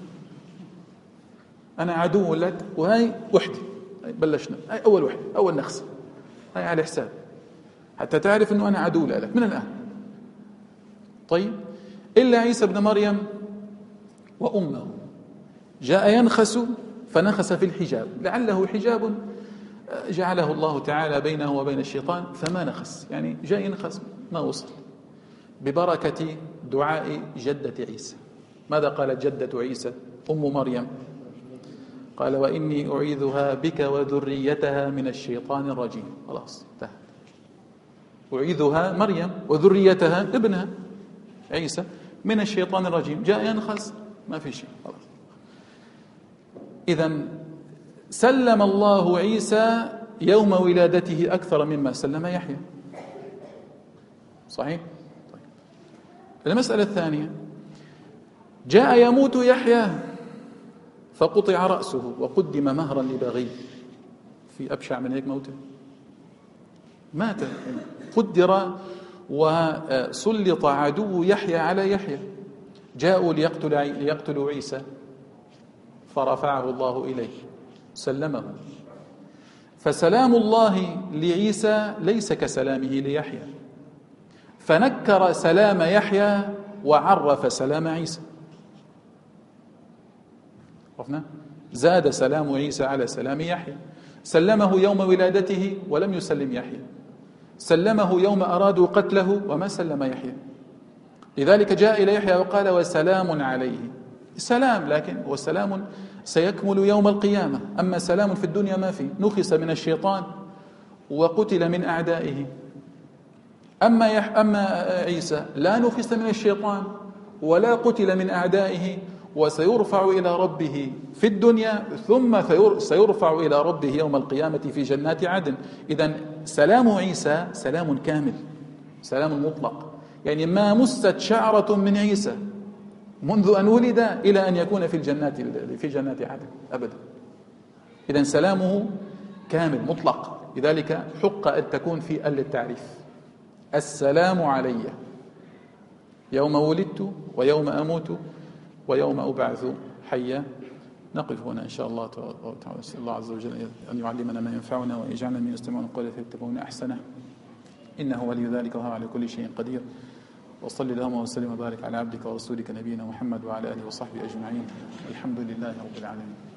Speaker 1: أنا عدو لك وهاي وحدي، بلشنا، هاي أول وحدة، أول نخسة، هاي على حساب حتى تعرف أنه أنا عدو لك من الآن. طيب إلا عيسى ابن مريم وأمه جاء ينخس فنخس في الحجاب، لعله حجاب جعله الله تعالى بينه وبين الشيطان فما نخس، يعني جاء ينخس ما وصل، ببركة دعاء جدة عيسى. ماذا قالت جدة عيسى أم مريم؟ قال وإني أعيذها بك وذريتها من الشيطان الرجيم. خلاص انتهى. أعيذها مريم وذريتها ابنها عيسى من الشيطان الرجيم. جاء ينخس ما في شيء خلاص. إذن سلم الله عيسى يوم ولادته أكثر مما سلم يحيى، صحيح؟ طيب. المسألة الثانية، جاء يموت يحيى فقطع رأسه وقدم مهرا لبغي. في أبشع من هيك موته؟ مات، قدر وسلط عدو يحيى على يحيى. جاءوا ليقتلوا عيسى فرفعه الله إليه سلمه. فسلام الله لعيسى ليس كسلامه ليحيى، فنكر سلام يحيى وعرف سلام عيسى. عرفنا؟ زاد سلام عيسى على سلام يحيى. سلمه يوم ولادته ولم يسلم يحيى، سلمه يوم أرادوا قتله وما سلم يحيى. لذلك جاء إلى يحيى وقال وسلام عليه. سلام، لكن هو سلام سيكمل يوم القيامة، أما سلام في الدنيا ما في. نخس من الشيطان وقتل من أعدائه. أما عيسى لا نخس من الشيطان ولا قتل من أعدائه، وسيرفع إلى ربه في الدنيا ثم سيرفع إلى ربه يوم القيامة في جنات عدن. إذن سلام عيسى سلام كامل، سلام مطلق، يعني ما مست شعرة من عيسى منذ أن ولد إلى أن يكون في جنات عدن أبدا. إذن سلامه كامل مطلق. لذلك حق أن تكون في للتعريف. السلام علي يوم ولدت ويوم أموت ويوم أبعث حيا. نقف هنا إن شاء الله تعالى. نسأل الله عز وجل أن يعلمنا ما ينفعنا ويجعلنا من يستمعون القول فيتبعون أحسنه، إنه ولي ذلك وهو على كل شيء قدير. وصل اللهم وسلم وبارك على عبدك ورسولك نبينا محمد وعلى آله وصحبه أجمعين. الحمد لله رب العالمين.